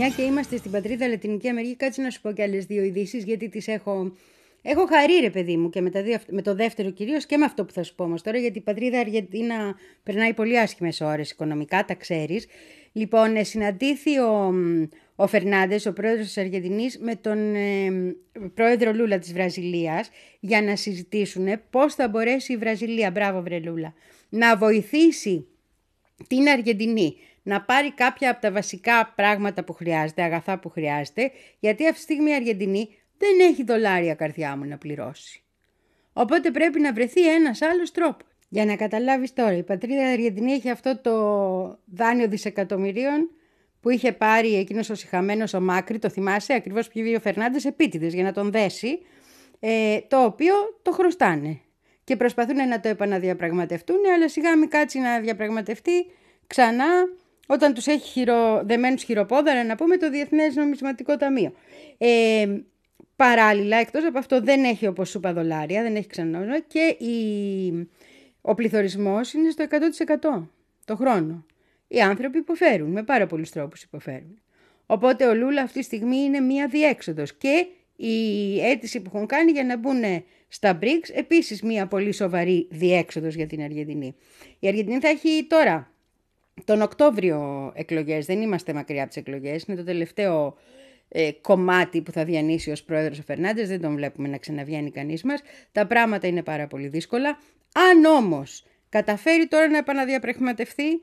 Μια και είμαστε στην πατρίδα Λατινική Αμερική, κάτσε να σου πω και άλλες δύο ειδήσεις, γιατί τις έχω... Έχω χαρεί, ρε παιδί μου, και με, τα δύο, με το δεύτερο κυρίως και με αυτό που θα σου πω όμως τώρα, γιατί η πατρίδα Αργεντίνα περνάει πολύ άσχημες ώρες οικονομικά, τα ξέρεις. Λοιπόν, συναντήθη ο, ο Φερνάντες, ο πρόεδρος της Αργεντινής, με τον ε, πρόεδρο Λούλα της Βραζιλίας για να συζητήσουν πώς θα μπορέσει η Βραζιλία, μπράβο βρε Λούλα, να βοηθήσει την Αργεντινή να πάρει κάποια από τα βασικά πράγματα που χρειάζεται, αγαθά που χρειάζεται, γιατί αυτή τη στιγμή η Αργεντινή δεν έχει δολάρια, καρδιά μου, να πληρώσει. Οπότε πρέπει να βρεθεί ένας άλλος τρόπος. Για να καταλάβεις τώρα, η πατρίδα Αργεντινή έχει αυτό το δάνειο δισεκατομμυρίων που είχε πάρει εκείνος ο σιχαμένος ο Μάκρη, το θυμάσαι, ακριβώς που είχε ο Φερνάντες επίτηδες για να τον δέσει, ε, το οποίο το χρωστάνε. Και προσπαθούν να το επαναδιαπραγματευτούν, αλλά σιγά μην κάτσει να διαπραγματευτεί ξανά όταν τους έχει χειρο... δεμένους χειροπόδαρα, να πούμε, το Διεθνές Νομισματικό Ταμείο. Ε, παράλληλα, εκτός από αυτό, δεν έχει, όπως σου είπα, δολάρια, δεν έχει ξανά, και η... ο πληθωρισμός είναι στο εκατό τοις εκατό το χρόνο. Οι άνθρωποι υποφέρουν, με πάρα πολλούς τρόπους υποφέρουν. Οπότε ο Λούλα αυτή τη στιγμή είναι μία διέξοδος και η αίτηση που έχουν κάνει για να μπουν στα μπρικς, επίσης μία πολύ σοβαρή διέξοδος για την Αργεντινή. Η Αργεντινή θα έχει τώρα τον Οκτώβριο εκλογές, δεν είμαστε μακριά από τις εκλογές, είναι το τελευταίο ε, κομμάτι που θα διανύσει ως πρόεδρος ο Φερνάντες, δεν τον βλέπουμε να ξαναβγαίνει κανείς μας, τα πράγματα είναι πάρα πολύ δύσκολα. Αν όμως καταφέρει τώρα να επαναδιαπραγματευτεί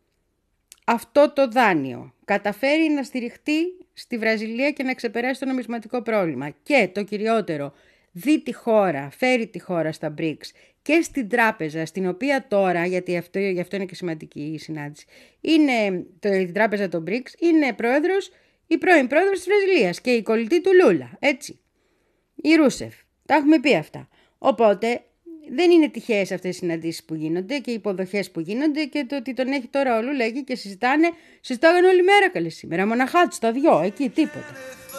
αυτό το δάνειο, καταφέρει να στηριχτεί στη Βραζιλία και να ξεπεράσει το νομισματικό πρόβλημα και το κυριότερο, δει τη χώρα, φέρει τη χώρα στα μπρικς και στην τράπεζα, στην οποία τώρα, γιατί αυτό, γι' αυτό είναι και σημαντική η συνάντηση, είναι το, η τράπεζα των μπρικς, είναι πρόεδρος, η πρώην πρόεδρος της Βραζιλίας και η κολλητή του Λούλα, έτσι, η Ρούσεφ, τα έχουμε πει αυτά. Οπότε δεν είναι τυχαίες αυτές οι συναντήσεις που γίνονται και οι υποδοχές που γίνονται και το ότι τον έχει τώρα ο Λούλα εκεί και συζητάνε, συζητάγανε όλη μέρα καλή σήμερα, μοναχά τους τα δυο, εκεί τίποτα.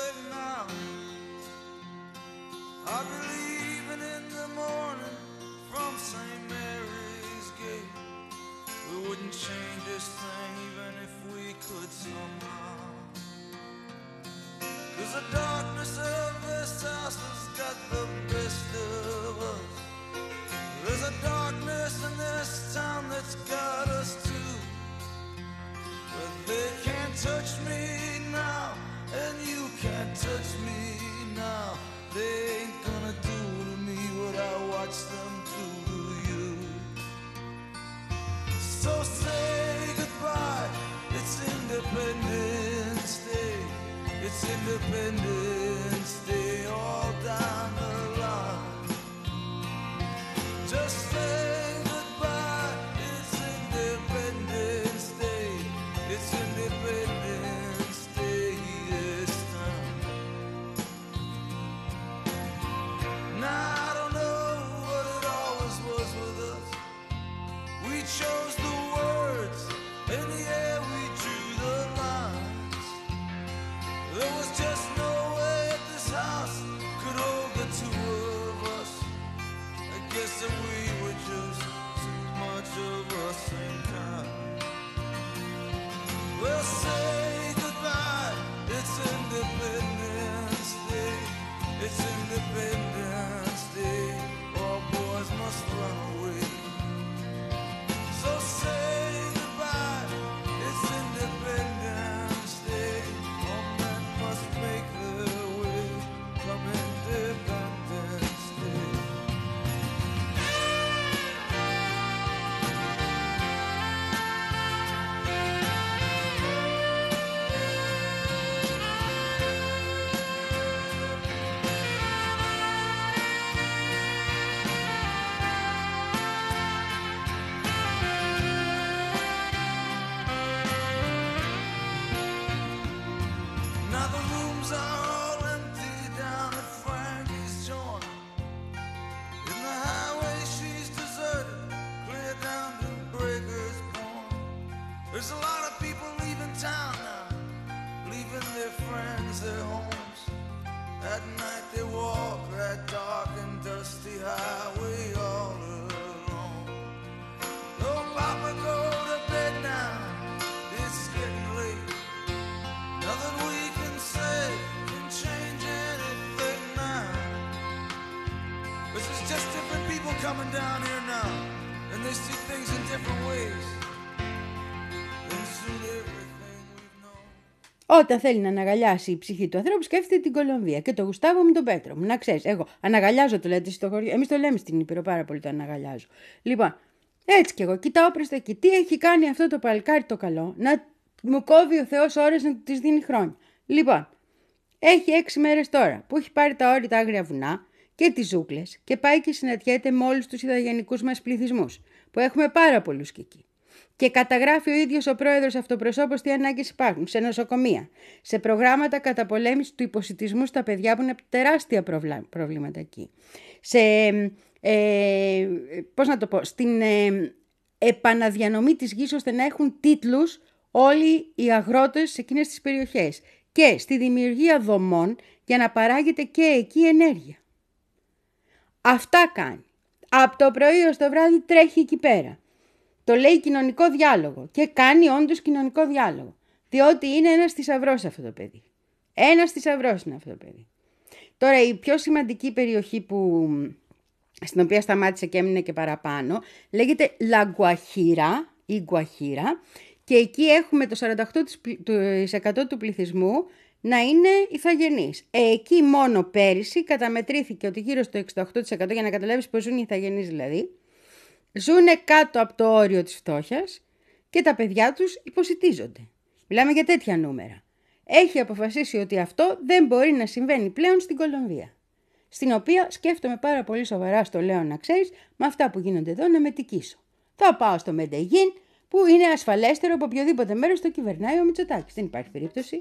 Touch me now, and you can't touch me now. They ain't gonna do to me what I watch them do to you. So say goodbye, it's Independence Day. It's Independence Day all down the line. Just say goodbye, it's Independence Day. It's Independence Day this time. Now I don't know what it always was with us. We chose the words, and yeah, we drew the lines. There was just no way that this house could hold the two of us. I guess that we were just too much of a same kind. Well, say goodbye, it's Independence Day, it's Independence Day, all boys must run away. So say goodbye, it's Independence Day, all men must make their way from Independence Day. coming down here now, and they see things in different ways. They suit everything we've known. Όταν θέλει να αναγκαλιάσει η ψυχή του ανθρώπου, σκέφτεται την Κολομβία και το Γουστάβο με τον Πέτρο μου. Να ξέρεις, εγώ αναγκαλιάζω, το λέτε στο χωριό. Εμείς το λέμε στην Ήπειρο πάρα πολύ, το αναγκαλιάζω. Λοιπόν, έτσι κι εγώ κοιτάω προς τα εκεί. Τι έχει κάνει αυτό το παλικάρι το καλό, να μου κόβει ο Θεός ώρες να του τις δίνει χρόνια. Λοιπόν, έχει έξι μέρες τώρα που έχει πάρει τα όρη τα άγρια βουνά και τις ζούγκλες και πάει και συναντιέται με όλους τους ιδαγενικούς μας πληθυσμούς, που έχουμε πάρα πολλούς και εκεί. Και καταγράφει ο ίδιος ο πρόεδρος αυτοπροσώπως τι ανάγκες υπάρχουν σε νοσοκομεία, σε προγράμματα καταπολέμησης του υποσιτισμού στα παιδιά που είναι τεράστια προβλήματα εκεί, σε, ε, πώς να το πω, στην ε, επαναδιανομή της γης ώστε να έχουν τίτλους όλοι οι αγρότες σε εκείνες τις περιοχές και στη δημιουργία δομών για να παράγεται και εκεί ενέργεια. Αυτά κάνει. Από το πρωί ως το βράδυ τρέχει εκεί πέρα. Το λέει κοινωνικό διάλογο και κάνει όντως κοινωνικό διάλογο. Διότι είναι ένας θησαυρός αυτό το παιδί. Ένας θησαυρός είναι αυτό το παιδί. Τώρα η πιο σημαντική περιοχή που, στην οποία σταμάτησε και έμεινε και παραπάνω λέγεται Λαγκουαχίρα ή Γκουαχίρα και εκεί έχουμε το σαράντα οκτώ τοις εκατό του πληθυσμού να είναι ηθαγενείς. Εκεί μόνο πέρυσι καταμετρήθηκε ότι γύρω στο εξήντα οκτώ τοις εκατό, για να καταλάβεις πώς ζουν οι ηθαγενείς δηλαδή, ζουνε κάτω από το όριο της φτώχειας και τα παιδιά τους υποσιτίζονται. Μιλάμε για τέτοια νούμερα. Έχει αποφασίσει ότι αυτό δεν μπορεί να συμβαίνει πλέον στην Κολομβία, στην οποία σκέφτομαι πάρα πολύ σοβαρά, στο λέω να ξέρεις, με αυτά που γίνονται εδώ να μετικήσω. Θα πάω στο Μεντεγίν, που είναι ασφαλέστερο από οποιοδήποτε μέρος το κυβερνάει ο Μητσοτάκης. Δεν υπάρχει περίπτωση.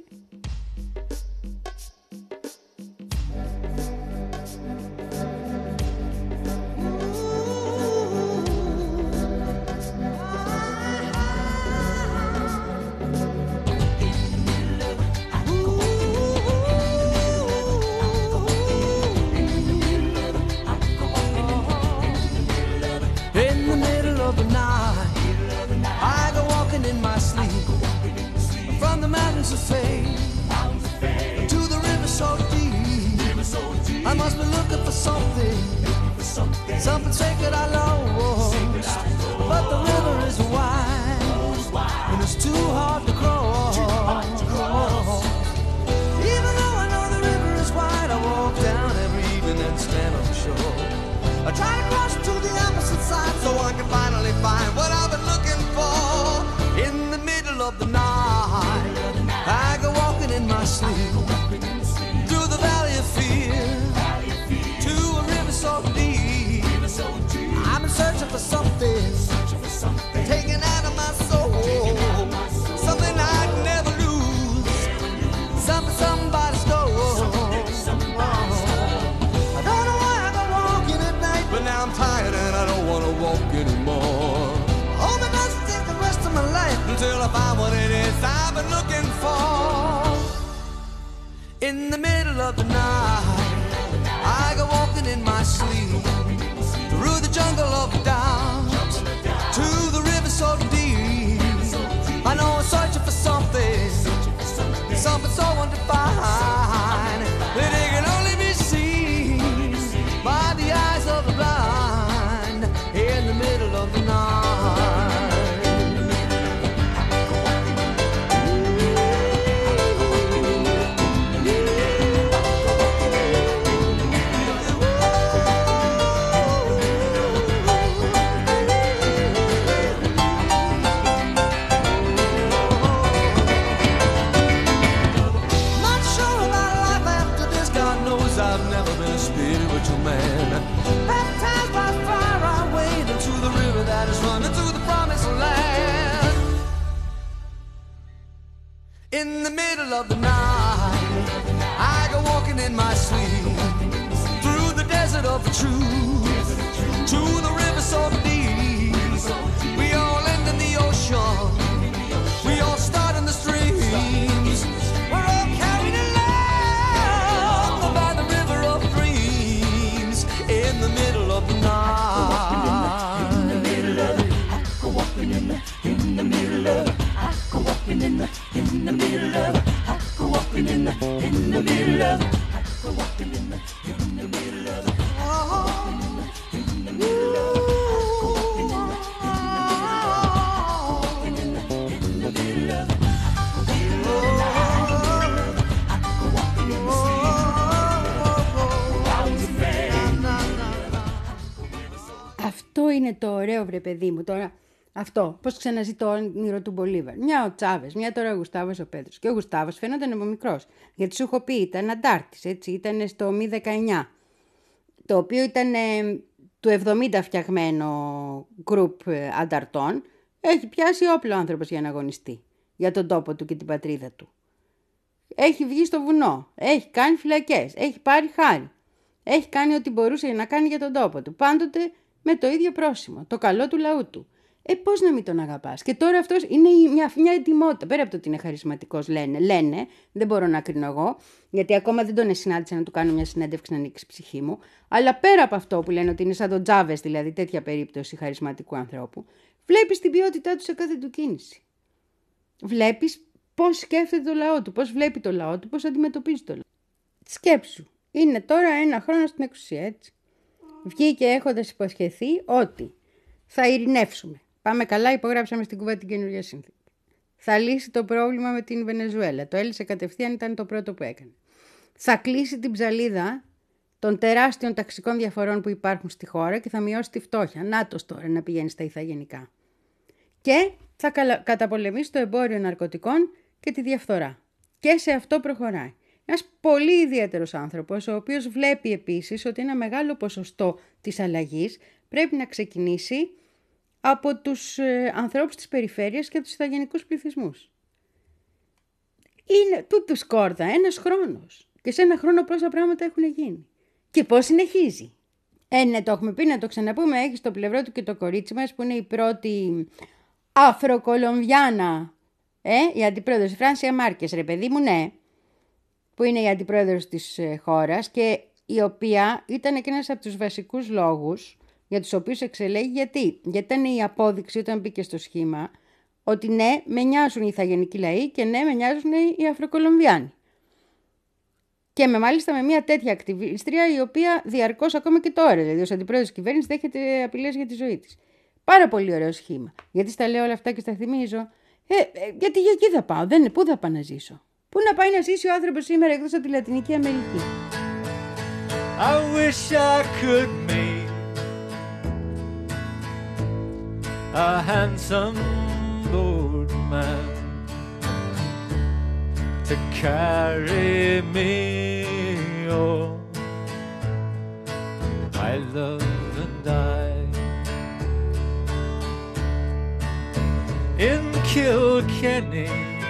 Of fame, to the river so deep, I must be looking for something, something sacred I lost, but the river is wide, and it's too hard to cross. Even though I know the river is wide, I walk down every evening and stand on the shore. I try to cross to the opposite side so I can finally find what I've been looking for. In the middle of the night, I go walking in my sleep through the valley of fear to a river so deep. I'm in searching for something taken out of my soul, something I'd never lose, something somebody stole. I don't know why I go walking at night, but now I'm tired and I don't want to walk anymore. Hope it doesn't take the rest of my life until I find what it is I've been looking for. In the middle of the night, I go walking in my sleep through the jungle of doubt to the river so deep. I know I'm searching for something, something so undefined that it can only be seen by the eyes of the blind. In the middle of the night. In the middle of the night, I go walking in my sleep through the desert of the truth to the river so deep. We all end in the ocean, we all start in the streams. We're all carried along by the river of dreams. In the middle of the night, in the middle of it, I go walking in the, in the middle of it, I go walking in the. In the middle of it, I go walking in the, in the middle of it, I go walking in the, in the middle of it, I go walking in the, in the middle of it. είναι το ωραίο, βρε παιδί μου, τώρα αυτό. Πώς ξαναζεί το όνειρο του Μπολίβαρ. Μια ο Τσάβες, μια τώρα ο Γουστάβος ο Πέτρος. Και ο Γουστάβος φαίνονταν από μικρός. Γιατί σου έχω πει, ήταν αντάρτης, έτσι, ήταν στο Μη δεκαεννιά. Το οποίο ήταν ε, του εβδομήντα φτιαγμένο γκρουπ ε, ανταρτών. Έχει πιάσει όπλο ο άνθρωπος για να αγωνιστεί. Για τον τόπο του και την πατρίδα του. Έχει βγει στο βουνό. Έχει κάνει φυλακές. Έχει πάρει χάρη. Έχει κάνει ό,τι μπορούσε να κάνει για τον τόπο του. Πάντοτε με το ίδιο πρόσημο. Το καλό του λαού του. Ε, πώς να μην τον αγαπάς. Και τώρα αυτός είναι μια, μια ετοιμότητα. Πέρα από το ότι είναι χαρισματικός, λένε. Λένε, δεν μπορώ να κρίνω εγώ, γιατί ακόμα δεν τον συνάντησα να του κάνω μια συνέντευξη να ανοίξει ψυχή μου. Αλλά πέρα από αυτό που λένε ότι είναι σαν τον Τζάβες, δηλαδή τέτοια περίπτωση χαρισματικού ανθρώπου, βλέπεις την ποιότητά του σε κάθε του κίνηση. Βλέπεις πώς σκέφτεται το λαό του, πώς βλέπει το λαό του, πώς αντιμετωπίζει το λαό. Σκέψου. Είναι τώρα ένα χρόνο στην εξουσία, έτσι. Βγήκε έχοντας υποσχεθεί ότι θα ειρηνεύσουμε. Πάμε καλά, υπογράψαμε στην Κούβα την καινούργια σύνθηκη. Θα λύσει το πρόβλημα με την Βενεζουέλα. Το έλυσε κατευθείαν, ήταν το πρώτο που έκανε. Θα κλείσει την ψαλίδα των τεράστιων ταξικών διαφορών που υπάρχουν στη χώρα και θα μειώσει τη φτώχεια. Νάτος τώρα να πηγαίνει στα ηθαγενικά. Και θα καταπολεμήσει το εμπόριο ναρκωτικών και τη διαφθορά. Και σε αυτό προχωράει. Ένας πολύ ιδιαίτερος άνθρωπος, ο οποίος βλέπει επίσης ότι ένα μεγάλο ποσοστό της αλλαγής πρέπει να ξεκινήσει από τους ε, ανθρώπους της περιφέρειας και τους ηθαγενικούς πληθυσμούς. Είναι τούτου σκόρδα, ένας χρόνος. Και σε ένα χρόνο πόσα πράγματα έχουν γίνει. Και πώς συνεχίζει. Ε, ναι, το έχουμε πει, να το ξαναπούμε. Έχει στο πλευρό του και το κορίτσι μας που είναι η πρώτη Αφροκολομβιάνα. Ε, η αντιπρόεδρος, η Φράνσια Μάρκες, ρε παιδί μου, ναι. Που είναι η αντιπρόεδρος της ε, χώρας και η οποία ήταν και ένας από τους βασικούς λόγους για τους οποίους εξελέγει. Γιατί, γιατί ήταν η απόδειξη όταν μπήκε στο σχήμα ότι ναι, με νοιάζουν οι ηθαγενικοί λαοί και ναι, με νοιάζουν οι Αφροκολομβιάνοι. Και με μάλιστα με μια τέτοια ακτιβίστρια η οποία διαρκώς ακόμα και τώρα, δηλαδή ως αντιπρόεδρος της κυβέρνησης, δέχεται απειλές για τη ζωή της. Πάρα πολύ ωραίο σχήμα. Γιατί στα λέω όλα αυτά και στα θυμίζω. Ε, ε, γιατί για εκεί θα πάω, δεν είναι, πού θα πάω να ζήσω. Πού να πάει να ζήσει ο άνθρωπος σήμερα εκτός από τη Λατινική Αμερική. I wish I could meet a handsome old man to carry me on, my love and I, in Kilkenny.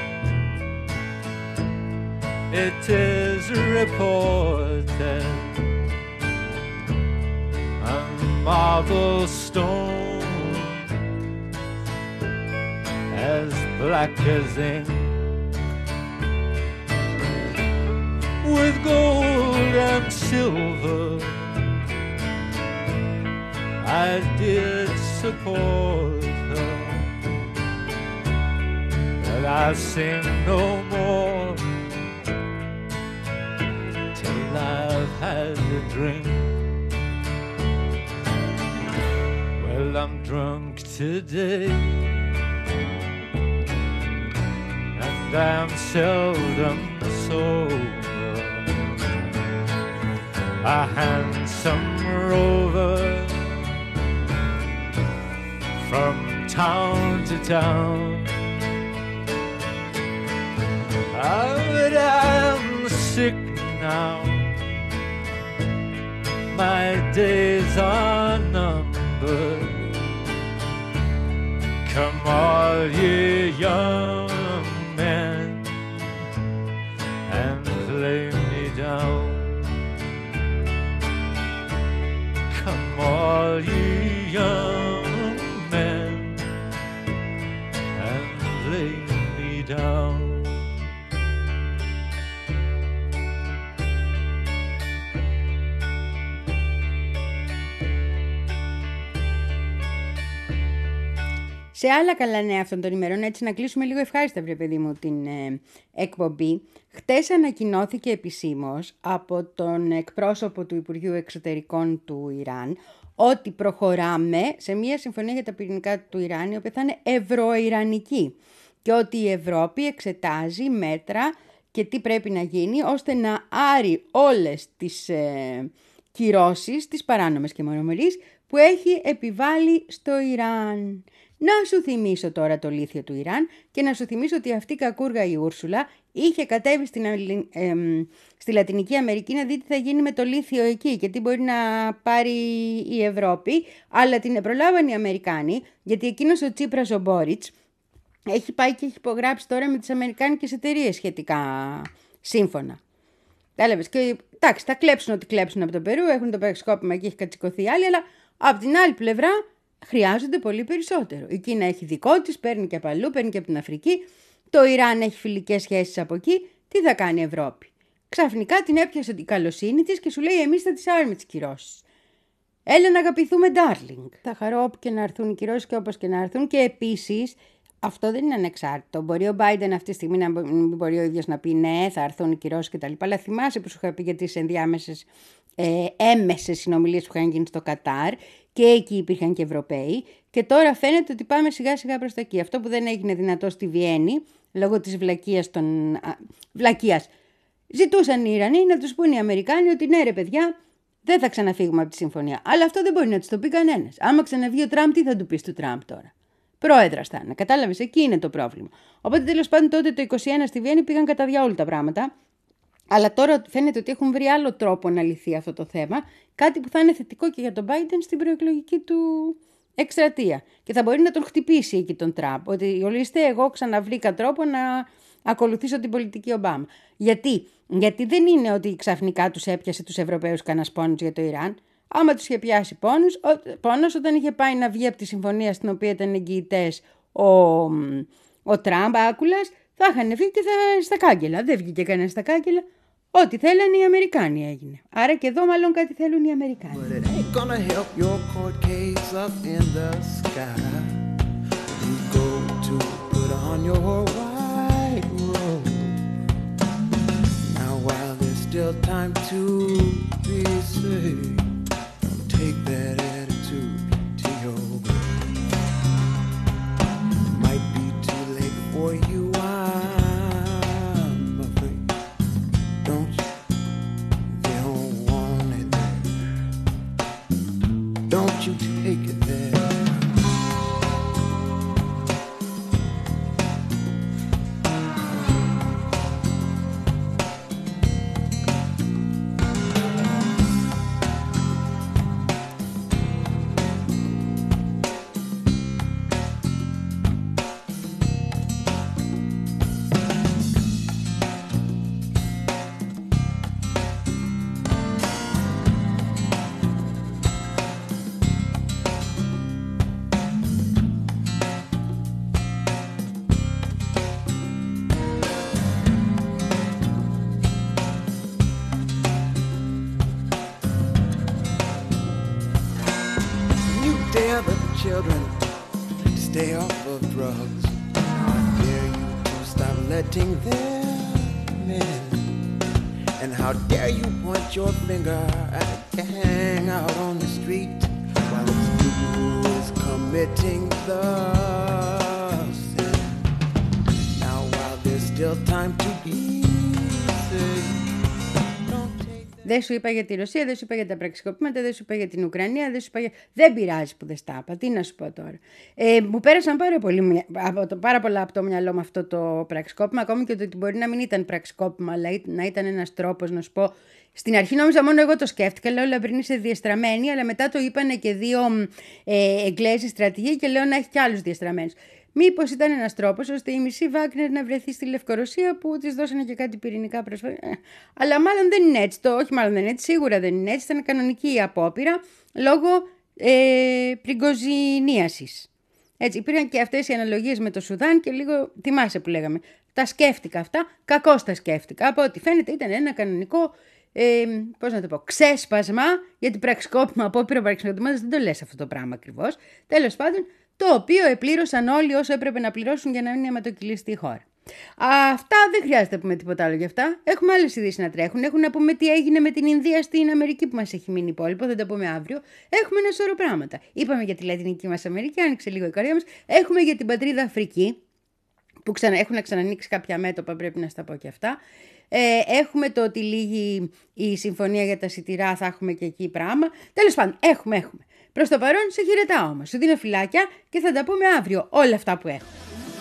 It is reported on marble stone as black as ink, with gold and silver I did support her, but I sing no more till I've had a drink. Well, I'm drunk today, and I'm seldom sober, a handsome rover from town to town. Oh, but I'm sick now, my days are numbered. Come all ye young men and lay me down. Come all ye young men and lay me down. Σε άλλα καλά νέα αυτών των ημερών, έτσι να κλείσουμε λίγο ευχάριστα, βρε παιδί μου, την ε, εκπομπή. Χτες ανακοινώθηκε επισήμως από τον εκπρόσωπο του Υπουργείου Εξωτερικών του Ιράν ότι προχωράμε σε μια συμφωνία για τα πυρηνικά του Ιράν, η οποία θα είναι ευρωιρανική και ότι η Ευρώπη εξετάζει μέτρα και τι πρέπει να γίνει ώστε να άρει όλες τις ε, κυρώσεις, τις παράνομες και μονομερείς, που που έχει επιβάλει στο Ιράν. Να σου θυμίσω τώρα το λίθιο του Ιράν και να σου θυμίσω ότι αυτή η κακούργα η Ούρσουλα είχε κατέβει στην, ε, στη Λατινική Αμερική να δει τι θα γίνει με το λίθιο εκεί και τι μπορεί να πάρει η Ευρώπη, αλλά την προλάβαν οι Αμερικάνοι, γιατί εκείνος ο Τσίπρας ο Μπόριτς έχει πάει και έχει υπογράψει τώρα με τις αμερικάνικες εταιρείες σχετικά σύμφωνα. Έλαβες και εντάξει, θα κλέψουν ό,τι κλέψουν από το Περού, έχουν το πραξικόπημα και έχει κατσικωθεί άλλοι, αλλά από την άλλη πλευρά χρειάζονται πολύ περισσότερο. Η Κίνα έχει δικό της, παίρνει και από αλλού, παίρνει και από την Αφρική. Το Ιράν έχει φιλικές σχέσεις από εκεί. Τι θα κάνει η Ευρώπη? Ξαφνικά την έπιασε την καλοσύνη της και σου λέει: εμείς θα τις άρουμε τις κυρώσεις. Έλα να αγαπηθούμε, darling. Θα χαρώ όπου και να έρθουν οι κυρώσεις και όπως και να έρθουν. Και επίσης, αυτό δεν είναι ανεξάρτητο. Μπορεί ο Biden αυτή τη στιγμή να μην μπορεί ο ίδιος να πει ναι, θα έρθουν οι κυρώσεις κτλ. Αλλά θυμάσαι που σου είχα πει για τις ενδιάμεσες ε, έμμεσες συνομιλίες που είχαν γίνει στο Κατάρ. Και εκεί υπήρχαν και Ευρωπαίοι. Και τώρα φαίνεται ότι πάμε σιγά σιγά προς τα εκεί. Αυτό που δεν έγινε δυνατό στη Βιέννη, λόγω της βλακείας των. Α, βλακείας. Ζητούσαν οι Ιρανοί να τους πούν οι Αμερικάνοι ότι ναι, ρε παιδιά, δεν θα ξαναφύγουμε από τη συμφωνία. Αλλά αυτό δεν μπορεί να τους το πει κανένας. Άμα ξαναβγεί ο Τραμπ, τι θα του πει του Τραμπ τώρα? Πρόεδρας θα είναι. Κατάλαβες, εκεί είναι το πρόβλημα. Οπότε τέλος πάντων τότε το είκοσι ένα στη Βιέννη πήγαν κατά διάολου τα πράγματα. Αλλά τώρα φαίνεται ότι έχουν βρει άλλο τρόπο να λυθεί αυτό το θέμα. Κάτι που θα είναι θετικό και για τον Biden στην προεκλογική του εκστρατεία. Και θα μπορεί να τον χτυπήσει εκεί τον Τραμπ. Ότι ορίστε, εγώ ξαναβρήκα τρόπο να ακολουθήσω την πολιτική Ομπάμα. Γιατί? Γιατί δεν είναι ότι ξαφνικά τους έπιασε τους Ευρωπαίους κανένας πόνος για το Ιράν. Άμα τους είχε πιάσει πόνους, πόνος όταν είχε πάει να βγει από τη συμφωνία στην οποία ήταν εγγυητές ο, ο Τραμπ, άκουλας, θα είχαν βγει και θα, στα κάγκελα. Δεν βγήκε κανένα στα κάγκελα. Ό,τι θέλανε οι Αμερικάνοι έγινε. Άρα και εδώ μάλλον κάτι θέλουν οι Αμερικάνοι. But it ain't gonna help your court case up in the sky. You go to put on your white robe. Now while there's still time to be saved, don't take that attitude to your grave. Might be too late for you, I'm afraid. Don't you? They don't want it there. Don't you take it there. Dare the children to stay off of drugs. How dare you to stop letting them in? And how dare you point your finger at a gang out on the street while it's you who is committing the sin. Now while there's still time to be saved. Δεν σου είπα για τη Ρωσία, δεν σου είπα για τα πραξικοπήματα, δεν σου είπα για την Ουκρανία, δεν σου είπα για... Δεν πειράζει που δεν στα είπα. Τι να σου πω τώρα. Ε, μου πέρασαν πάρα, πολύ, πάρα πολλά από το μυαλό με αυτό το πραξικόπημα, ακόμη και το ότι μπορεί να μην ήταν πραξικόπημα, αλλά να ήταν ένας τρόπος να σου πω. Στην αρχή νόμιζα μόνο εγώ το σκέφτηκα, λέω Λαμπρινή είσαι διεστραμμένη, αλλά μετά το είπανε και δύο ε, Εγγλέζοι στρατηγοί και λέω να έχει κι άλλους διεστραμμένους. Μήπως ήταν ένας τρόπος ώστε η μισή Βάγκνερ να βρεθεί στη Λευκορωσία που της δώσανε και κάτι πυρηνικά προσφέρει. Αλλά μάλλον δεν είναι έτσι. Το, όχι μάλλον δεν είναι έτσι, σίγουρα δεν είναι έτσι. Ήταν κανονική η απόπειρα λόγω ε, πριγκοζινίασης. Έτσι, υπήρχαν και αυτές οι αναλογίες με το Σουδάν και λίγο θυμάσαι που λέγαμε. Τα σκέφτηκα αυτά, κακώς τα σκέφτηκα. Από ό,τι φαίνεται ήταν ένα κανονικό, ε, πώς να το πω, ξέσπασμα για την πραξικόπημα, απόπειρα πραξικοπήματος. Δεν το λες αυτό το πράγμα ακριβώς. Τέλος πάντων, το οποίο επλήρωσαν όλοι όσο έπρεπε να πληρώσουν για να μην αιματοκυλιστεί η χώρα. Αυτά δεν χρειάζεται να πούμε τίποτα άλλο γι' αυτά. Έχουμε άλλες ειδήσεις να τρέχουν. Έχουν να πούμε τι έγινε με την Ινδία στην Αμερική που μας έχει μείνει υπόλοιπο. Θα το πούμε αύριο. Έχουμε ένα σωρό πράγματα. Είπαμε για τη Λατινική μας Αμερική, άνοιξε λίγο η καρδιά μας. Έχουμε για την πατρίδα Αφρική που ξανα, έχουν ξανανοίξει κάποια μέτωπα, πρέπει να στα πω και αυτά. Ε, έχουμε το ότι λύγει η συμφωνία για τα σιτηρά, θα έχουμε και εκεί πράγμα. Τέλος πάντων, έχουμε, έχουμε. Προς το παρόν σε χαιρετάω όμως. Σου δίνω φυλάκια και θα τα πούμε αύριο όλα αυτά που έχω.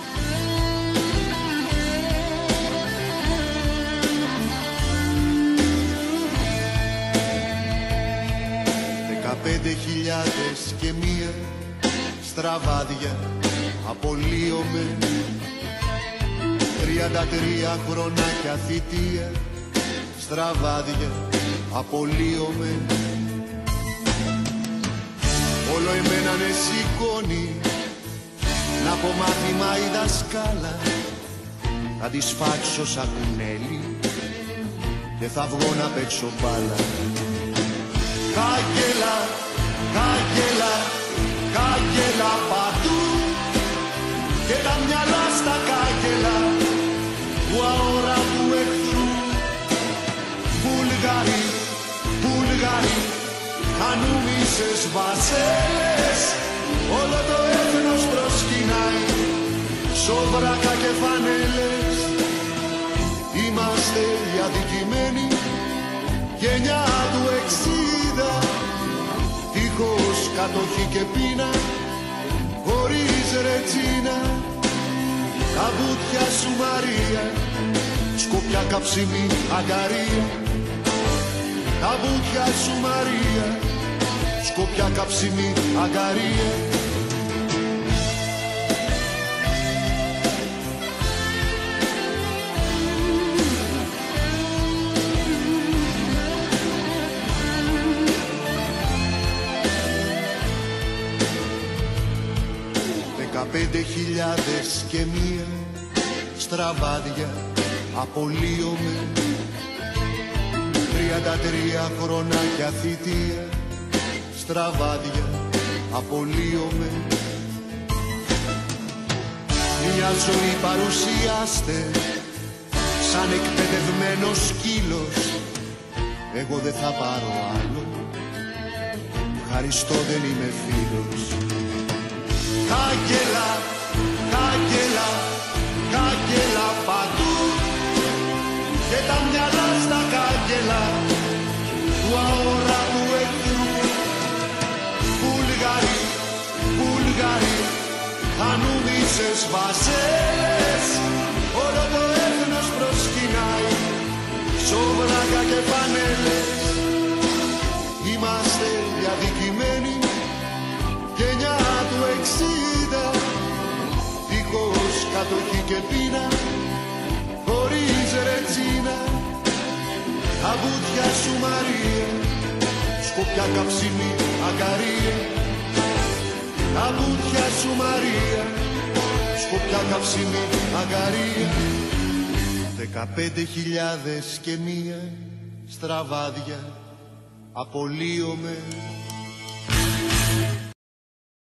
Δεκαπέντε χιλιάδες και μία στραβάδια απολύομαι. Τριάντα τρία χρονάκια θητεία στραβάδια απολύομαι. Όλο εμένα με σηκώνει να πω μάθημα η δασκάλα. Θα τη σφάξω σαν κουνέλι και θα βγω να παίξω μπάλα. Κάγκελα, κάγκελα, κάγκελα παντού και τα μυαλά στα κάγκελα του αόρατου εχθρού. Βουλγαροί, Βουλγαροί, ανούμισες βασέλες, όλο το έθνος προσκυνάει, σόβρακα και φανέλες. Είμαστε οι αδικημένοι, γενιά του εξήντα, δίχως κατοχή και πείνα, χωρίς ρετσίνα. Τα βουτιά σου Μαρία, σκοπιά καψιμή αγκαρία. Τα βουτιά σου Μαρία, σκοπιά καψιμή αγκαρία. Δεκαπέντε χιλιάδες και μία στραβάδια απολύομαι. Τριάντα τρία χρονάκια θητεία στραβάδια απολύομαι. Μια ζωή παρουσιάστε σαν εκπαιδευμένος σκύλος. Εγώ δεν θα πάρω άλλο, ευχαριστώ δεν είμαι φίλος. Κάγκελα, κάγκελα, κάγκελα παντού και τα μυαλά στα κάγκελα του αόρατου εχθρού. Βουλγαροί, Βουλγαροί, ανούμισες βασέλες, όλο το έθνος προσκυνάει, σόβρακα και πανέλες. Είμαστε οι αδικημένοι, γενιά του εξήντα, δίχως κατοχή και πείνα, χωρίς ρετσίνα. Τα βουτιά σου Μαρία, σκοπιά καψιμή αγκαρία. Τα βουτιά σου Μαρία, σκοπιά καψιμή αγκαρία. Δεκαπέντε χιλιάδες και μία στραβάδια απολύομαι.